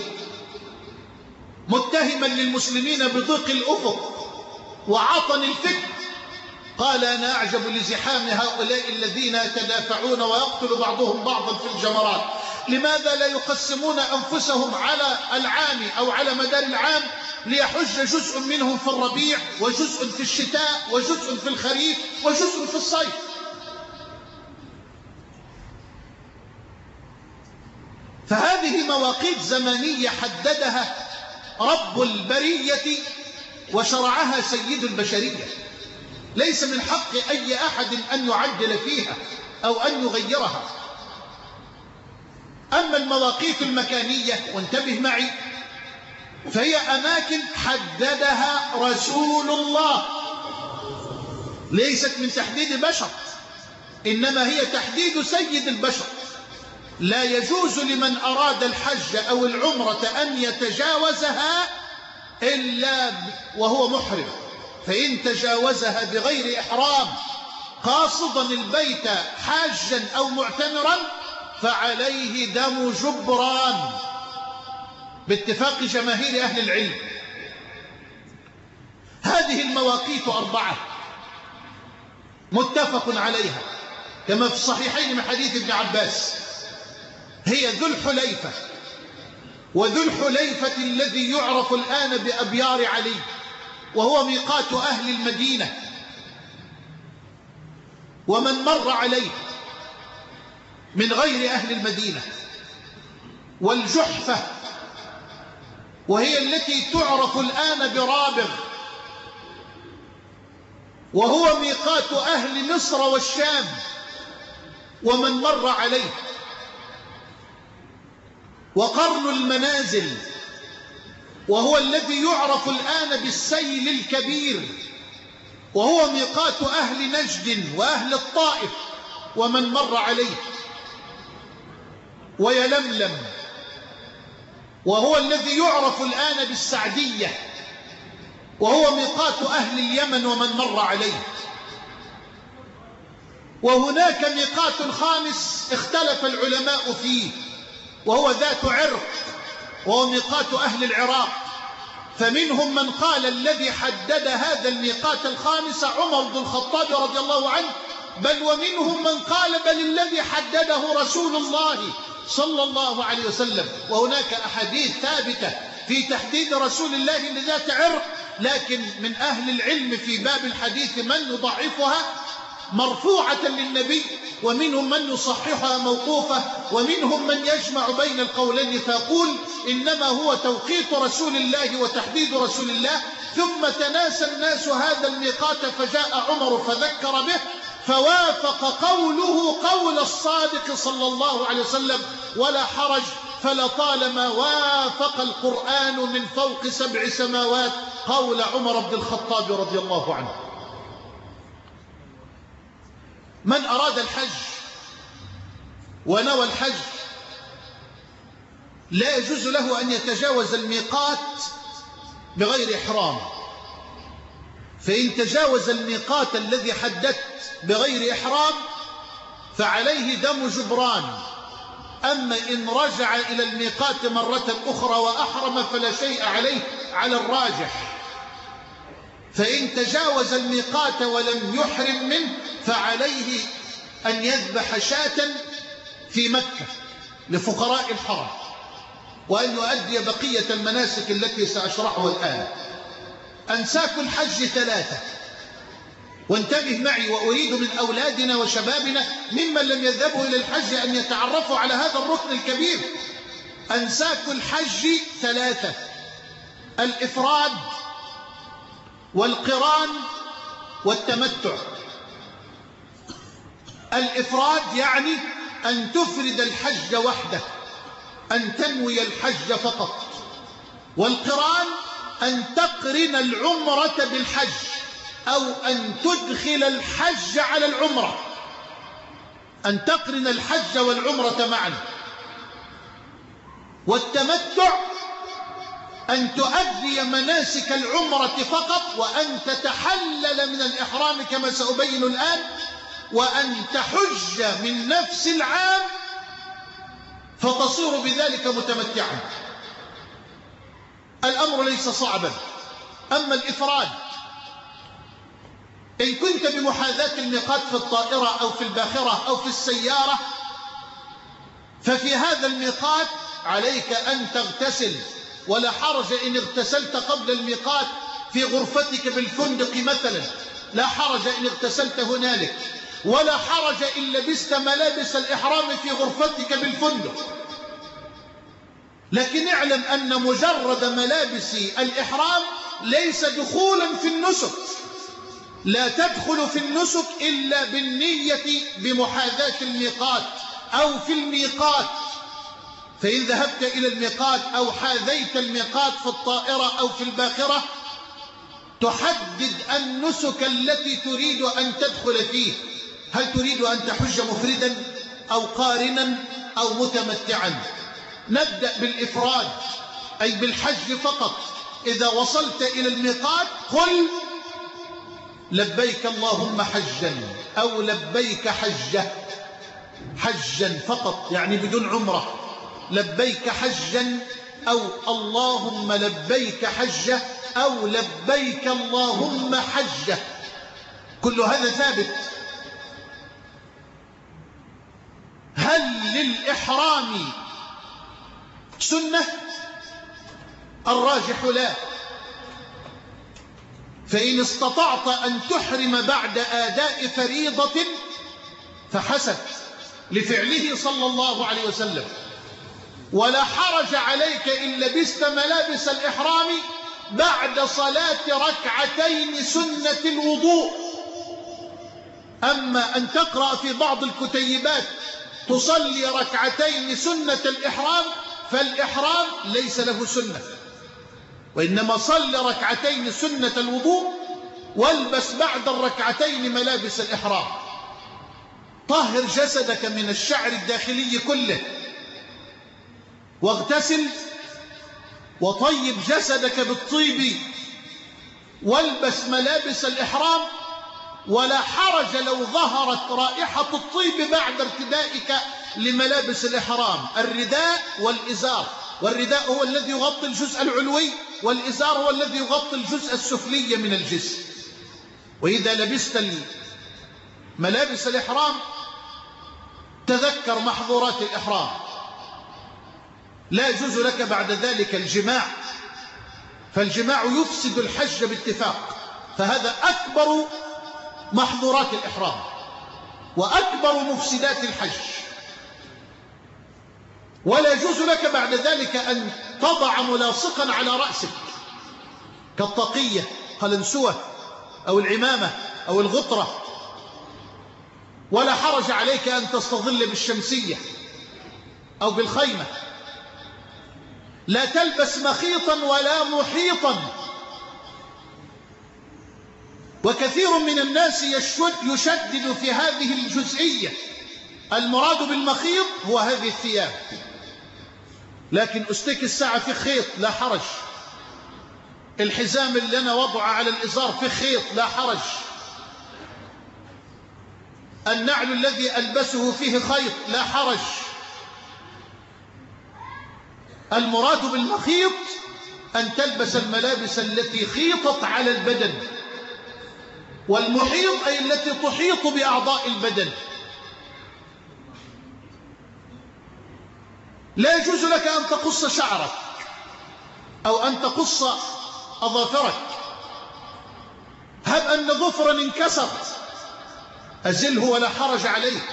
متهما للمسلمين بضيق الأفق وعطن الفكر، قال: أنا أعجب لزحام هؤلاء الذين يتدافعون ويقتل بعضهم بعضا في الجمرات، لماذا لا يقسمون أنفسهم على العام أو على مدار العام ليحج جزء منهم في الربيع وجزء في الشتاء وجزء في الخريف وجزء في الصيف؟ فهذه مواقيت زمنية حددها رب البرية وشرعها سيد البشرية، ليس من حق أي أحد أن يعدل فيها أو أن يغيرها. أما المواقيت المكانية، وانتبه معي، فهي أماكن حددها رسول الله، ليست من تحديد بشر، إنما هي تحديد سيد البشر. لا يجوز لمن أراد الحج أو العمرة أن يتجاوزها إلا وهو محرم، فإن تجاوزها بغير إحرام قاصدا البيت حاجا أو معتمرا فعليه دم جبران باتفاق جماهير أهل العلم. هذه المواقيت 4 متفق عليها كما في الصحيحين من حديث ابن عباس، هي ذو الحليفة، وذو الحليفة الذي يعرف الآن بأبيار علي، وهو ميقات أهل المدينة ومن مر عليه من غير أهل المدينة، والجحفة وهي التي تعرف الآن برابغ، وهو ميقات أهل مصر والشام ومن مر عليه، وقرن المنازل وهو الذي يعرف الآن بالسيل الكبير، وهو ميقات أهل نجد وأهل الطائف ومن مر عليه، ويلملم وهو الذي يعرف الآن بالسعدية وهو ميقات أهل اليمن ومن مر عليه. وهناك ميقات خامس اختلف العلماء فيه، وهو ذات عرق وهو ميقات أهل العراق، فمنهم من قال الذي حدد هذا الميقات الخامس عمر بن الخطاب رضي الله عنه، بل ومنهم من قال بل الذي حدده رسول الله صلى الله عليه وسلم. وهناك أحاديث ثابتة في تحديد رسول الله لذات عرق، لكن من أهل العلم في باب الحديث من يضعفها مرفوعة للنبي، ومنهم من يصححها موقوفة، ومنهم من يجمع بين القولين فيقول إنما هو توقيت رسول الله وتحديد رسول الله، ثم تناسى الناس هذا الميقات فجاء عمر فذكر به، فوافق قوله قول الصادق صلى الله عليه وسلم ولا حرج، فلطالما وافق القرآن من فوق 7 سماوات قول عمر بن الخطاب رضي الله عنه. من أراد الحج ونوى الحج لا يجوز له أن يتجاوز الميقات بغير إحرام، فإن تجاوز الميقات الذي حددت بغير إحرام فعليه دم جبران، أما إن رجع إلى الميقات مرة أخرى وأحرم فلا شيء عليه على الراجح. فإن تجاوز الميقات ولم يحرم منه فعليه أن يذبح شاة في مكة لفقراء الحرم، وأن يؤدي بقية المناسك التي سأشرحها الآن. أنساك الحج 3، وانتبه معي، وأريد من أولادنا وشبابنا ممن لم يذهبوا إلى الحج أن يتعرفوا على هذا الركن الكبير. أنساك الحج 3: الإفراد والقران والتمتع. الإفراد يعني أن تفرد الحج وحده، أن تنوي الحج فقط. والقران أن تقرن العمرة بالحج، أو أن تدخل الحج على العمرة، أن تقرن الحج والعمرة معا. والتمتع أن تؤدي مناسك العمرة فقط، وأن تتحلل من الإحرام كما سأبين الآن، وأن تحج من نفس العام فتصير بذلك متمتعا. الأمر ليس صعبا. أما الإفراد، إن كنت بمحاذاة الميقات في الطائرة أو في الباخرة أو في السيارة، ففي هذا الميقات عليك أن تغتسل، ولا حرج إن اغتسلت قبل الميقات في غرفتك بالفندق مثلا، لا حرج إن اغتسلت هنالك، ولا حرج إن لبست ملابس الإحرام في غرفتك بالفندق. لكن اعلم أن مجرد ملابس الإحرام ليس دخولا في النسك، لا تدخل في النسك إلا بالنية بمحاذاة الميقات أو في الميقات. فإن ذهبت إلى الميقات أو حاذيت الميقات في الطائرة أو في الباخرة تحدد النسك التي تريد أن تدخل فيه، هل تريد أن تحج مفردا أو قارنا أو متمتعا. نبدأ بالإفراد أي بالحج فقط. إذا وصلت إلى الميقات قل لبيك اللهم حجا أو لبيك حجة، حجا فقط يعني بدون عمرة، لبيك حجا أو اللهم لبيك حجة أو لبيك اللهم حجة، كل هذا ثابت. هل للإحرام سنة؟ الراجح لا. فإن استطعت أن تحرم بعد آداء فريضة فحسن لفعله صلى الله عليه وسلم، ولا حرج عليك إن لبست ملابس الإحرام بعد صلاة ركعتين سنة الوضوء. أما أن تقرأ في بعض الكتيبات تصلي ركعتين سنة الإحرام، فالإحرام ليس له سنة، وإنما صل ركعتين سنة الوضوء، والبس بعد الركعتين ملابس الإحرام. طهر جسدك من الشعر الداخلي كله، واغتسل وطيب جسدك بالطيب، والبس ملابس الإحرام. ولا حرج لو ظهرت رائحة الطيب بعد ارتدائك لملابس الإحرام، الرداء والإزار، والرداء هو الذي يغطي الجزء العلوي، والإزار هو الذي يغطي الجزء السفلي من الجسم. وإذا لبست ملابس الإحرام تذكر محظورات الإحرام. لا يجوز لك بعد ذلك الجماع، فالجماع يفسد الحج باتفاق، فهذا أكبر محظورات الإحرام وأكبر مفسدات الحج. ولا يجوز لك بعد ذلك أن تضع ملاصقا على رأسك كالطاقية قلنسوة أو العمامة أو الغطرة. ولا حرج عليك أن تستظل بالشمسية أو بالخيمة. لا تلبس مخيطا ولا محيطا. وكثير من الناس يشدد في هذه الجزئية. المراد بالمخيط هو هذه الثياب، لكن أستيك الساعة في خيط لا حرج، الحزام اللي أنا وضعه على الإزار في خيط لا حرج، النعل الذي ألبسه فيه خيط لا حرج. المراد بالمخيط أن تلبس الملابس التي خيطت على البدن، والمحيط أي التي تحيط بأعضاء البدن. لا يجوز لك أن تقص شعرك أو أن تقص أظافرك. هب أن ظفرا انكسر أزله ولا حرج عليك،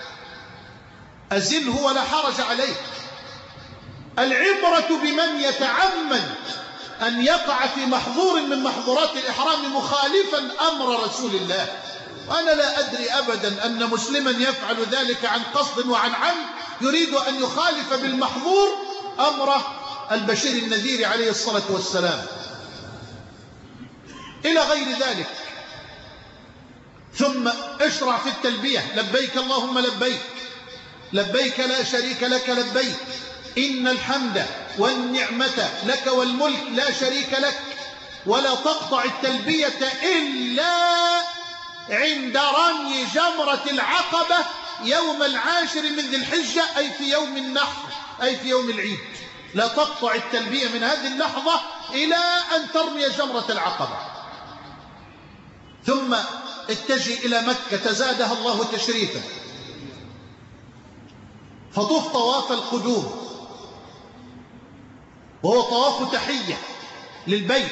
أزله ولا حرج عليك. العبرة بمن يتعمد أن يقع في محظور من محظورات الإحرام مخالفا أمر رسول الله. وأنا لا أدري أبدا أن مسلما يفعل ذلك عن قصد وعن عمد، يريد أن يخالف بالمحظور أمر البشير النذير عليه الصلاة والسلام إلى غير ذلك. ثم اشرع في التلبية: لبيك اللهم لبيك، لبيك لا شريك لك لبيك، إن الحمد والنعمة لك والملك لا شريك لك. ولا تقطع التلبية إلا عند رمي جمرة العقبة يوم 10 من ذي الحجة، أي في يوم النحر، أي في يوم العيد. لا تقطع التلبية من هذه اللحظة إلى أن ترمي جمرة العقبة. ثم اتجه إلى مكة زادها الله تشريفا، فطوف طواف القدوم، وهو طواف تحية للبيت،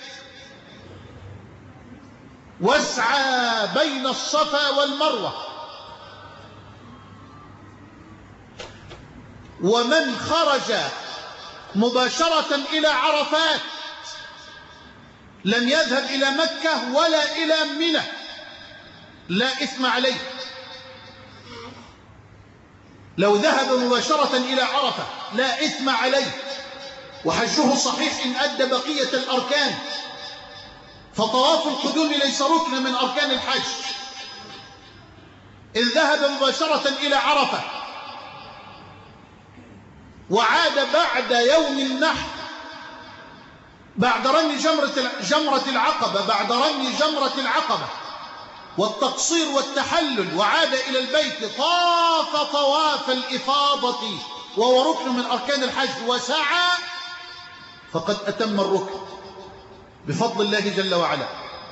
واسعى بين الصفا والمروة. ومن خرج مباشرة إلى عرفات لم يذهب إلى مكة ولا إلى منى لا إثم عليه. لو ذهب مباشرة إلى عرفة لا إثم عليه، وحجه صحيح إن أدى بقية الأركان، فطواف القدوم ليس ركن من أركان الحج. إن ذهب مباشرة إلى عرفة وعاد بعد يوم النحر، بعد رمي جمرة العقبة، بعد رمي جمرة العقبة والتقصير والتحلل، وعاد إلى البيت، طاف طواف الإفاضة وهو ركن من أركان الحج وسعى، فقد أتم الركن بفضل الله جل وعلا.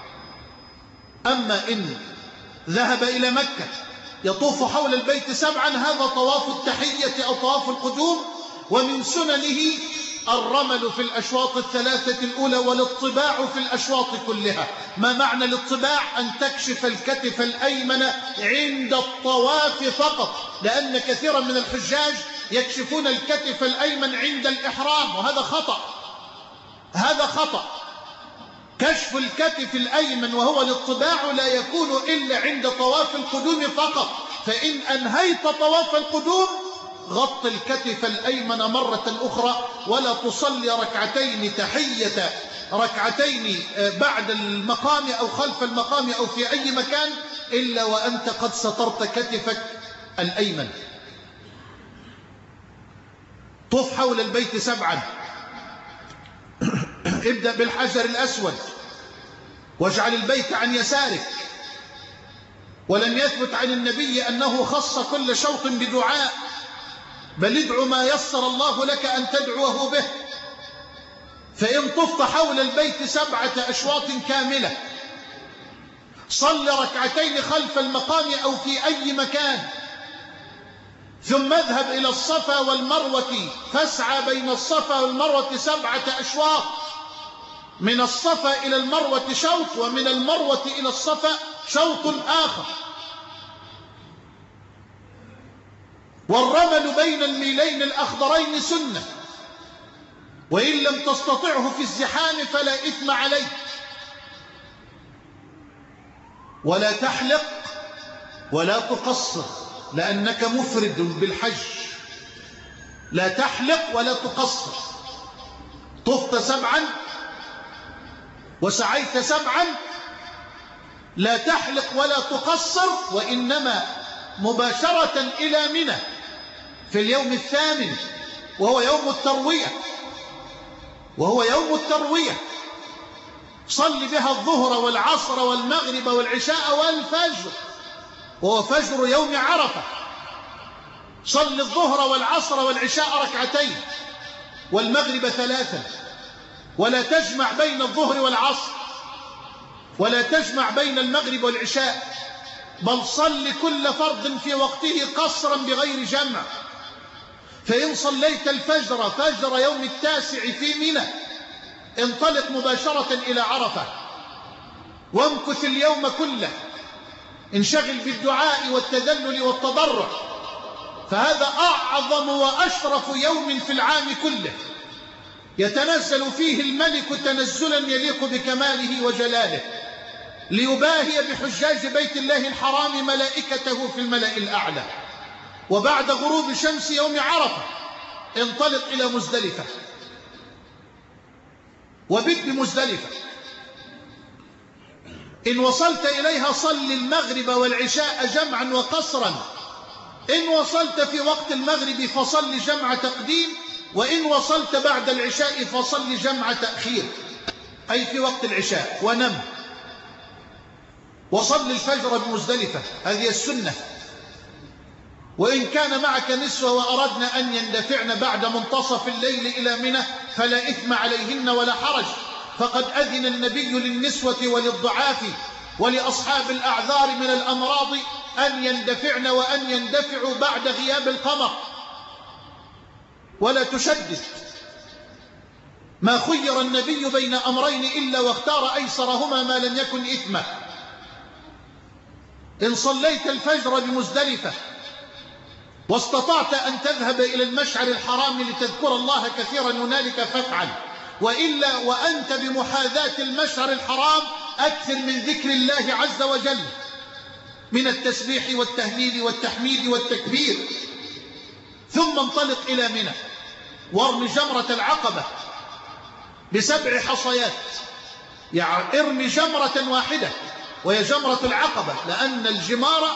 أما إن ذهب إلى مكة يطوف حول البيت 7، هذا طواف التحية أو طواف القدوم. ومن سننه الرمل في الأشواط الثلاثة الأولى والاطباع في الأشواط كلها. ما معنى الاطباع؟ أن تكشف الكتف الأيمن عند الطواف فقط، لأن كثيرا من الحجاج يكشفون الكتف الأيمن عند الإحرام، وهذا خطأ. هذا خطأ. كشف الكتف الأيمن وهو الاطباع لا يكون إلا عند طواف القدوم فقط. فإن أنهيت طواف القدوم غط الكتف الأيمن مرة أخرى، ولا تصلي ركعتين تحية، ركعتين بعد المقام أو خلف المقام أو في أي مكان، إلا وأنت قد سترت كتفك الأيمن. طف حول البيت 7. ابدأ بالحجر الأسود واجعل البيت عن يسارك. ولم يثبت عن النبي أنه خص كل شوط بدعاء، بل ادع ما يسر الله لك أن تدعوه به. فإن طفت حول البيت 7 أشواط كاملة، صل ركعتين خلف المقام أو في أي مكان، ثم اذهب إلى الصفا والمروة فاسعى بين الصفا والمروة 7 أشواط، من الصفا إلى المروة شوط، ومن المروة إلى الصفا شوط آخر. والرمل بين الميلين الأخضرين سنة، وإن لم تستطعه في الزحام فلا إثم عليك. ولا تحلق ولا تقصر لأنك مفرد بالحج. لا تحلق ولا تقصر. طفت 7 وسعيت 7، لا تحلق ولا تقصر، وإنما مباشرة إلى منى في اليوم الثامن، وهو يوم التروية. صل بها الظهر والعصر والمغرب والعشاء والفجر، وهو فجر يوم عرفة. صل الظهر والعصر والعشاء ركعتين، والمغرب 3، ولا تجمع بين الظهر والعصر، ولا تجمع بين المغرب والعشاء، بل صل كل فرض في وقته قصرا بغير جمع. فإن صليت الفجر فجر يوم 9 في منى، انطلق مباشرة إلى عرفة، وامكث اليوم كله، انشغل بالدعاء والتذلل والتضرع، فهذا أعظم وأشرف يوم في العام كله، يتنزل فيه الملك تنزلا يليق بكماله وجلاله، ليباهي بحجاج بيت الله الحرام ملائكته في الملأ الأعلى. وبعد غروب شمس يوم عرفة انطلق إلى مزدلفة، وبت بمزدلفة. إن وصلت إليها صل المغرب والعشاء جمعا وقصرا. إن وصلت في وقت المغرب فصل جمع تقديم، وإن وصلت بعد العشاء فصل جمع تأخير، أي في وقت العشاء، ونم. وصل الفجر بمزدلفة، هذه السنة. وإن كان معك نسوة وأردنا أن يندفعن بعد منتصف الليل إلى منى فلا إثم عليهن ولا حرج، فقد أذن النبي للنسوة وللضعاف ولأصحاب الأعذار من الأمراض أن يندفعن وأن يندفعوا بعد غياب القمر. ولا تشدد. ما خير النبي بين أمرين إلا واختار أيسرهما ما لم يكن إثما. إن صليت الفجر بمزدلفة واستطعت أن تذهب إلى المشعر الحرام لتذكر الله كثيرا هنالك فافعل، وإلا وأنت بمحاذاة المشعر الحرام أكثر من ذكر الله عز وجل، من التسبيح والتهليل والتحميد والتكبير. ثم انطلق إلى منى وارم جمرة العقبة ب7 حصيات، يعني ارمي جمرة واحدة وهي جمرة العقبة، لأن الجمارة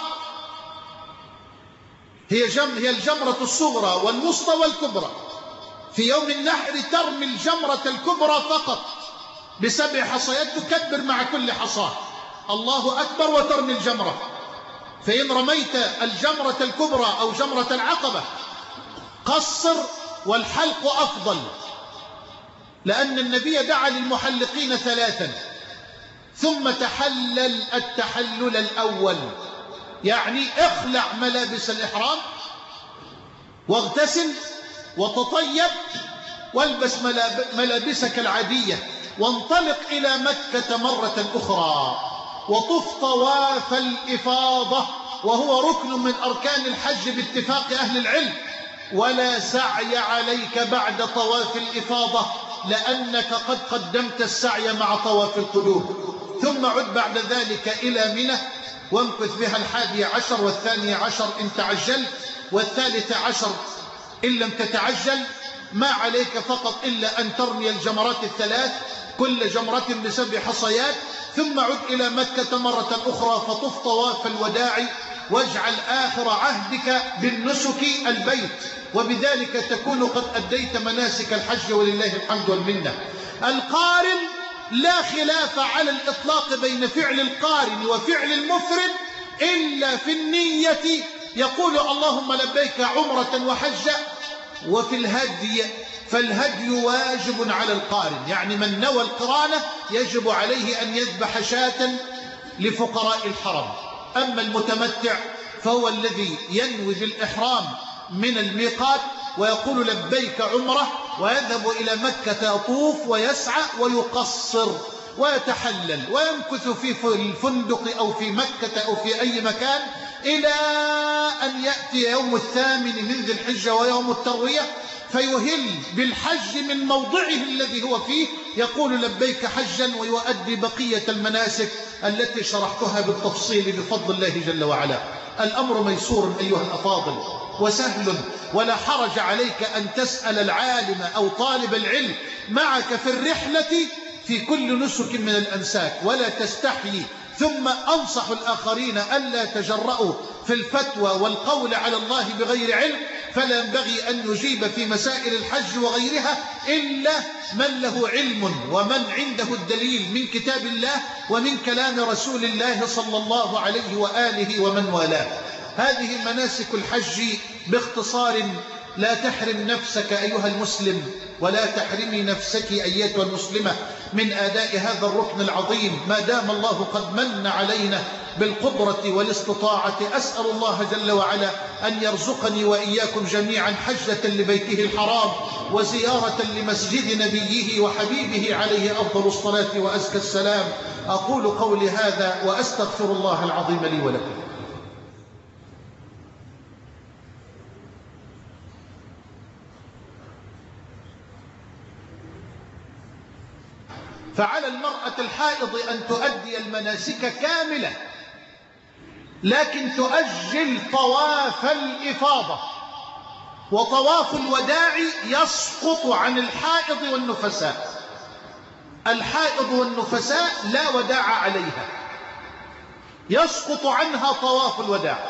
هي الجمرة الصغرى والوسطى والكبرى. في يوم النحر ترمي الجمرة الكبرى فقط ب7 حصيات، تكبر مع كل حصاة الله أكبر وترمي الجمرة. فإن رميت الجمرة الكبرى أو جمرة العقبة قصر، والحلق أفضل، لأن النبي دعا للمحلقين 3، ثم تحلل التحلل الأول، يعني اخلع ملابس الإحرام واغتسل وتطيب والبس ملابسك العادية، وانطلق إلى مكة مرة أخرى وطف طواف الإفاضة، وهو ركن من أركان الحج باتفاق أهل العلم. ولا سعي عليك بعد طواف الإفاضة، لأنك قد قدمت السعي مع طواف القدوم. ثم عد بعد ذلك إلى منى وامكث بها 11 وال12 إن تعجلت، وال13 إن لم تتعجل. ما عليك فقط إلا أن ترمي الجمرات ال3 كل جمرة ب7 حصيات، ثم عد إلى مكة مرة أخرى فطف طواف الوداع، واجعل آخر عهدك بالنسك البيت، وبذلك تكون قد أديت مناسك الحج ولله الحمد والمنة. القارن لا خلاف على الإطلاق بين فعل القارن وفعل المفرد إلا في النية. يقول اللهم لبيك عمرة وحجة، وفي الهدي، فالهدي واجب على القارن، يعني من نوى القرانة يجب عليه أن يذبح شاة لفقراء الحرم. أما المتمتع فهو الذي ينوي بالإحرام من الميقات ويقول لبيك عمره، ويذهب إلى مكة يطوف ويسعى ويقصر ويتحلل ويمكث في الفندق أو في مكة أو في أي مكان إلى أن يأتي يوم الثامن من ذي الحجة ويوم التروية، فيهل بالحج من موضعه الذي هو فيه، يقول لبيك حجا، ويؤدي بقية المناسك التي شرحتها بالتفصيل بفضل الله جل وعلا. الأمر ميسور أيها الأفاضل وسهل، ولا حرج عليك أن تسأل العالم أو طالب العلم معك في الرحلة في كل نسك من الأنساك، ولا تستحيي. ثم أنصح الآخرين ألا تجرؤوا في الفتوى والقول على الله بغير علم، فلا ينبغي أن يجيب في مسائل الحج وغيرها إلا من له علم ومن عنده الدليل من كتاب الله ومن كلام رسول الله صلى الله عليه وآله ومن والاه. هذه مناسك الحج باختصار. لا تحرم نفسك أيها المسلم ولا تحرمي نفسك أيتها المسلمة من أداء هذا الركن العظيم ما دام الله قد من علينا بالقدرة والاستطاعة. أسأل الله جل وعلا أن يرزقني وإياكم جميعا حجة لبيته الحرام وزيارة لمسجد نبيه وحبيبه عليه أفضل الصلاة وأزكى السلام. أقول قولي هذا وأستغفر الله العظيم لي ولكم. فعلى المرأة الحائض أن تؤدي المناسك كاملة، لكن تؤجل طواف الإفاضة، وطواف الوداع يسقط عن الحائض والنفساء. الحائض والنفساء لا وداع عليها، يسقط عنها طواف الوداع.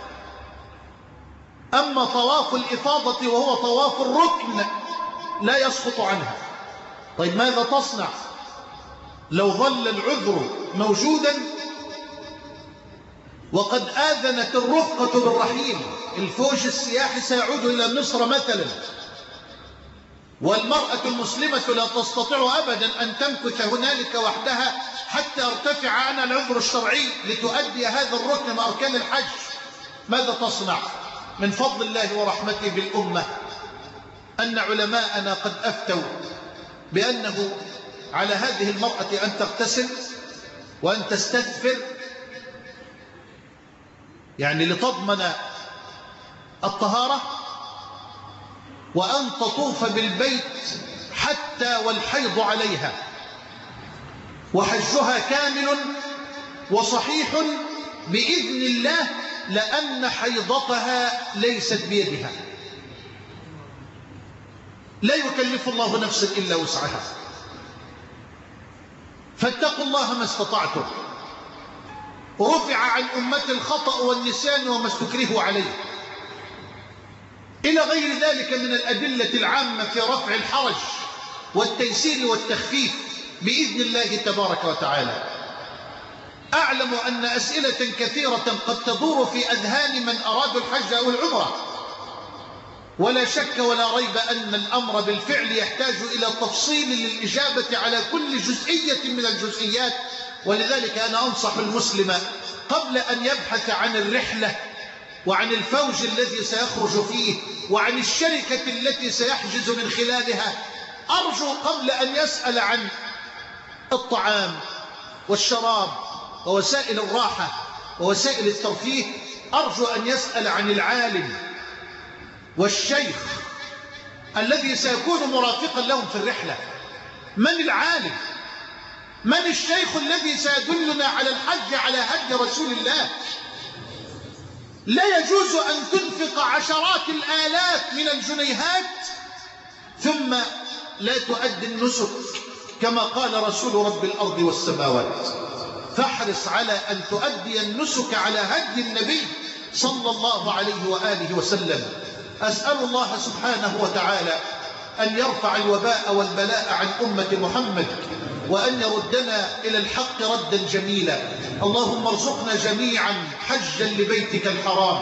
أما طواف الإفاضة وهو طواف الركن لا يسقط عنها. طيب ماذا تصنع لو ظل العذر موجودا وقد آذنت الرفقة بالرحيل؟ الفوج السياحي سيعود إلى مصر مثلا، والمرأة المسلمة لا تستطيع أبدا أن تمكث هنالك وحدها حتى يرتفع عنها العذر الشرعي لتؤدي هذا الركن من أركان الحج. ماذا تصنع؟ من فضل الله ورحمته بالأمة أن علماءنا قد أفتوا بأنه على هذه المرأة أن تغتسل وأن تستغفر، يعني لتضمن الطهارة، وأن تطوف بالبيت حتى والحيض عليها، وحجها كامل وصحيح بإذن الله، لأن حيضتها ليست بيدها. لا يكلف الله نفسا إلا وسعها، فاتقوا الله ما استطعتم. رفع عن أمة الخطأ والنسيان وما استكرهوا عليه، إلى غير ذلك من الأدلة العامة في رفع الحرج والتيسير والتخفيف بإذن الله تبارك وتعالى. أعلم أن أسئلة كثيرة قد تدور في أذهان من أرادوا الحج أو العمرة، ولا شك ولا ريب أن الأمر بالفعل يحتاج إلى تفصيل للإجابة على كل جزئية من الجزئيات. ولذلك أنا أنصح المسلم قبل أن يبحث عن الرحلة وعن الفوج الذي سيخرج فيه وعن الشركة التي سيحجز من خلالها، أرجو قبل أن يسأل عن الطعام والشراب ووسائل الراحة ووسائل الترفيه، أرجو أن يسأل عن العالم والشيخ الذي سيكون مرافقا لهم في الرحلة. من العالم؟ من الشيخ الذي سيدلنا على الحج على هدي رسول الله؟ لا يجوز أن تنفق عشرات الآلاف من الجنيهات ثم لا تؤدي النسك كما قال رسول رب الأرض والسماوات. فاحرص على أن تؤدي النسك على هدي النبي صلى الله عليه وآله وسلم. أسأل الله سبحانه وتعالى أن يرفع الوباء والبلاء عن أمة محمد، وأن يردنا إلى الحق ردا جميلا. اللهم ارزقنا جميعا حجا لبيتك الحرام،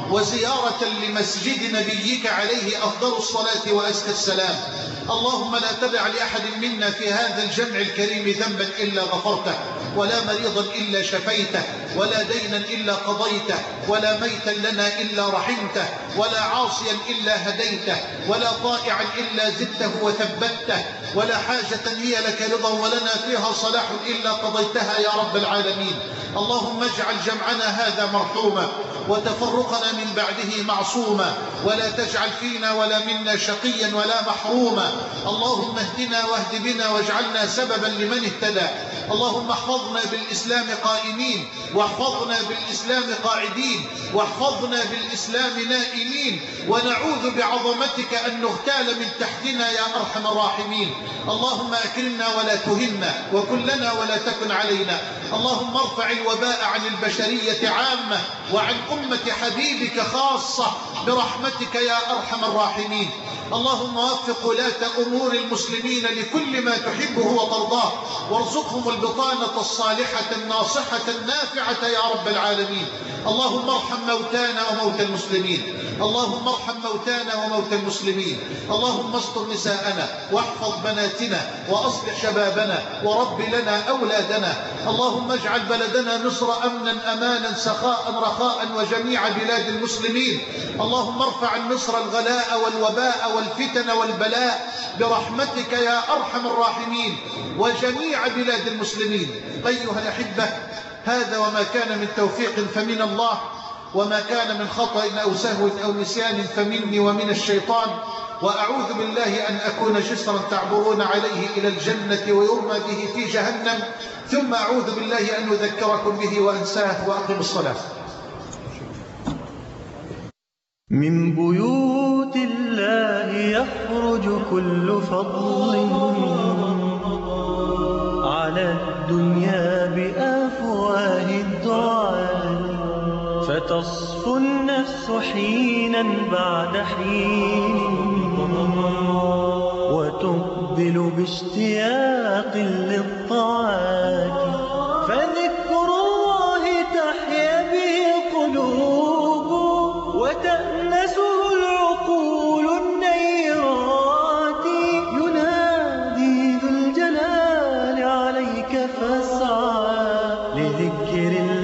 وزيارة لمسجد نبيك عليه أفضل الصلاة وأزكى السلام. اللهم لا تدع لأحد منا في هذا الجمع الكريم ذنبا إلا غفرته، ولا مريضا إلا شفيته، ولا دينا إلا قضيته، ولا ميتا لنا إلا رحمته، ولا عاصيا إلا هديته، ولا طائعا إلا زدته وثبته، ولا حاجة هي لك رضا ولنا فيها صلاح إلا قضيتها يا رب العالمين. اللهم اجعل جمعنا هذا مرحوما، وتفرقنا من بعده معصوما، ولا تجعل فينا ولا منا شقيا ولا محروما. اللهم اهدنا واهد بنا واجعلنا سببا لمن اهتدى. اللهم احفظنا بالإسلام قائمين، واحفظنا بالإسلام قاعدين، واحفظنا بالإسلام نائمين، ونعوذ بعظمتك أن نغتال من تحتنا يا أرحم الراحمين. اللهم أكرمنا ولا تهنا، وكلنا ولا تكن علينا. اللهم ارفع الوباء عن البشرية عامة، وعن أمة حبيبك خاصة، برحمتك يا أرحم الراحمين. اللهم وفق ولاة أمور المسلمين لكل ما تحبه وترضاه، وارزقهم البطانة الصالحة الناصحة النافعة يا رب العالمين. اللهم ارحم موتانا وموتى المسلمين، اللهم ارحم موتانا وموتى المسلمين. اللهم استر نساءنا، واحفظ بناتنا، وأصلح شبابنا، ورب لنا أولادنا. اللهم اجعل بلدنا مصر أمنا أمانا سخاء رخاء وجميع بلاد المسلمين. اللهم ارفع عن مصر الغلاء والوباء والفتن والبلاء برحمتك يا أرحم الراحمين، وجميع بلاد المسلمين. أيها الأحبة، هذا وما كان من توفيق فمن الله، وما كان من خطأ أو سهو أو نسيان فمني ومن الشيطان. وأعوذ بالله أن أكون جسرا تعبرون عليه إلى الجنة ويرمى به في جهنم، ثم أعوذ بالله أن أذكركم به وأنساه. وأقم الصلاة. من بيوت الله يخرج كل فضل، على الدنيا بأفواه الدعاء، فتصفو النفس حينا بعد حين، وتقبل باشتياق للطاعات، فذكر الله تحيا به القلوب، وتأنسه العقول النيرات. ينادي ذو الجلال عليك فاسعى لذكر الله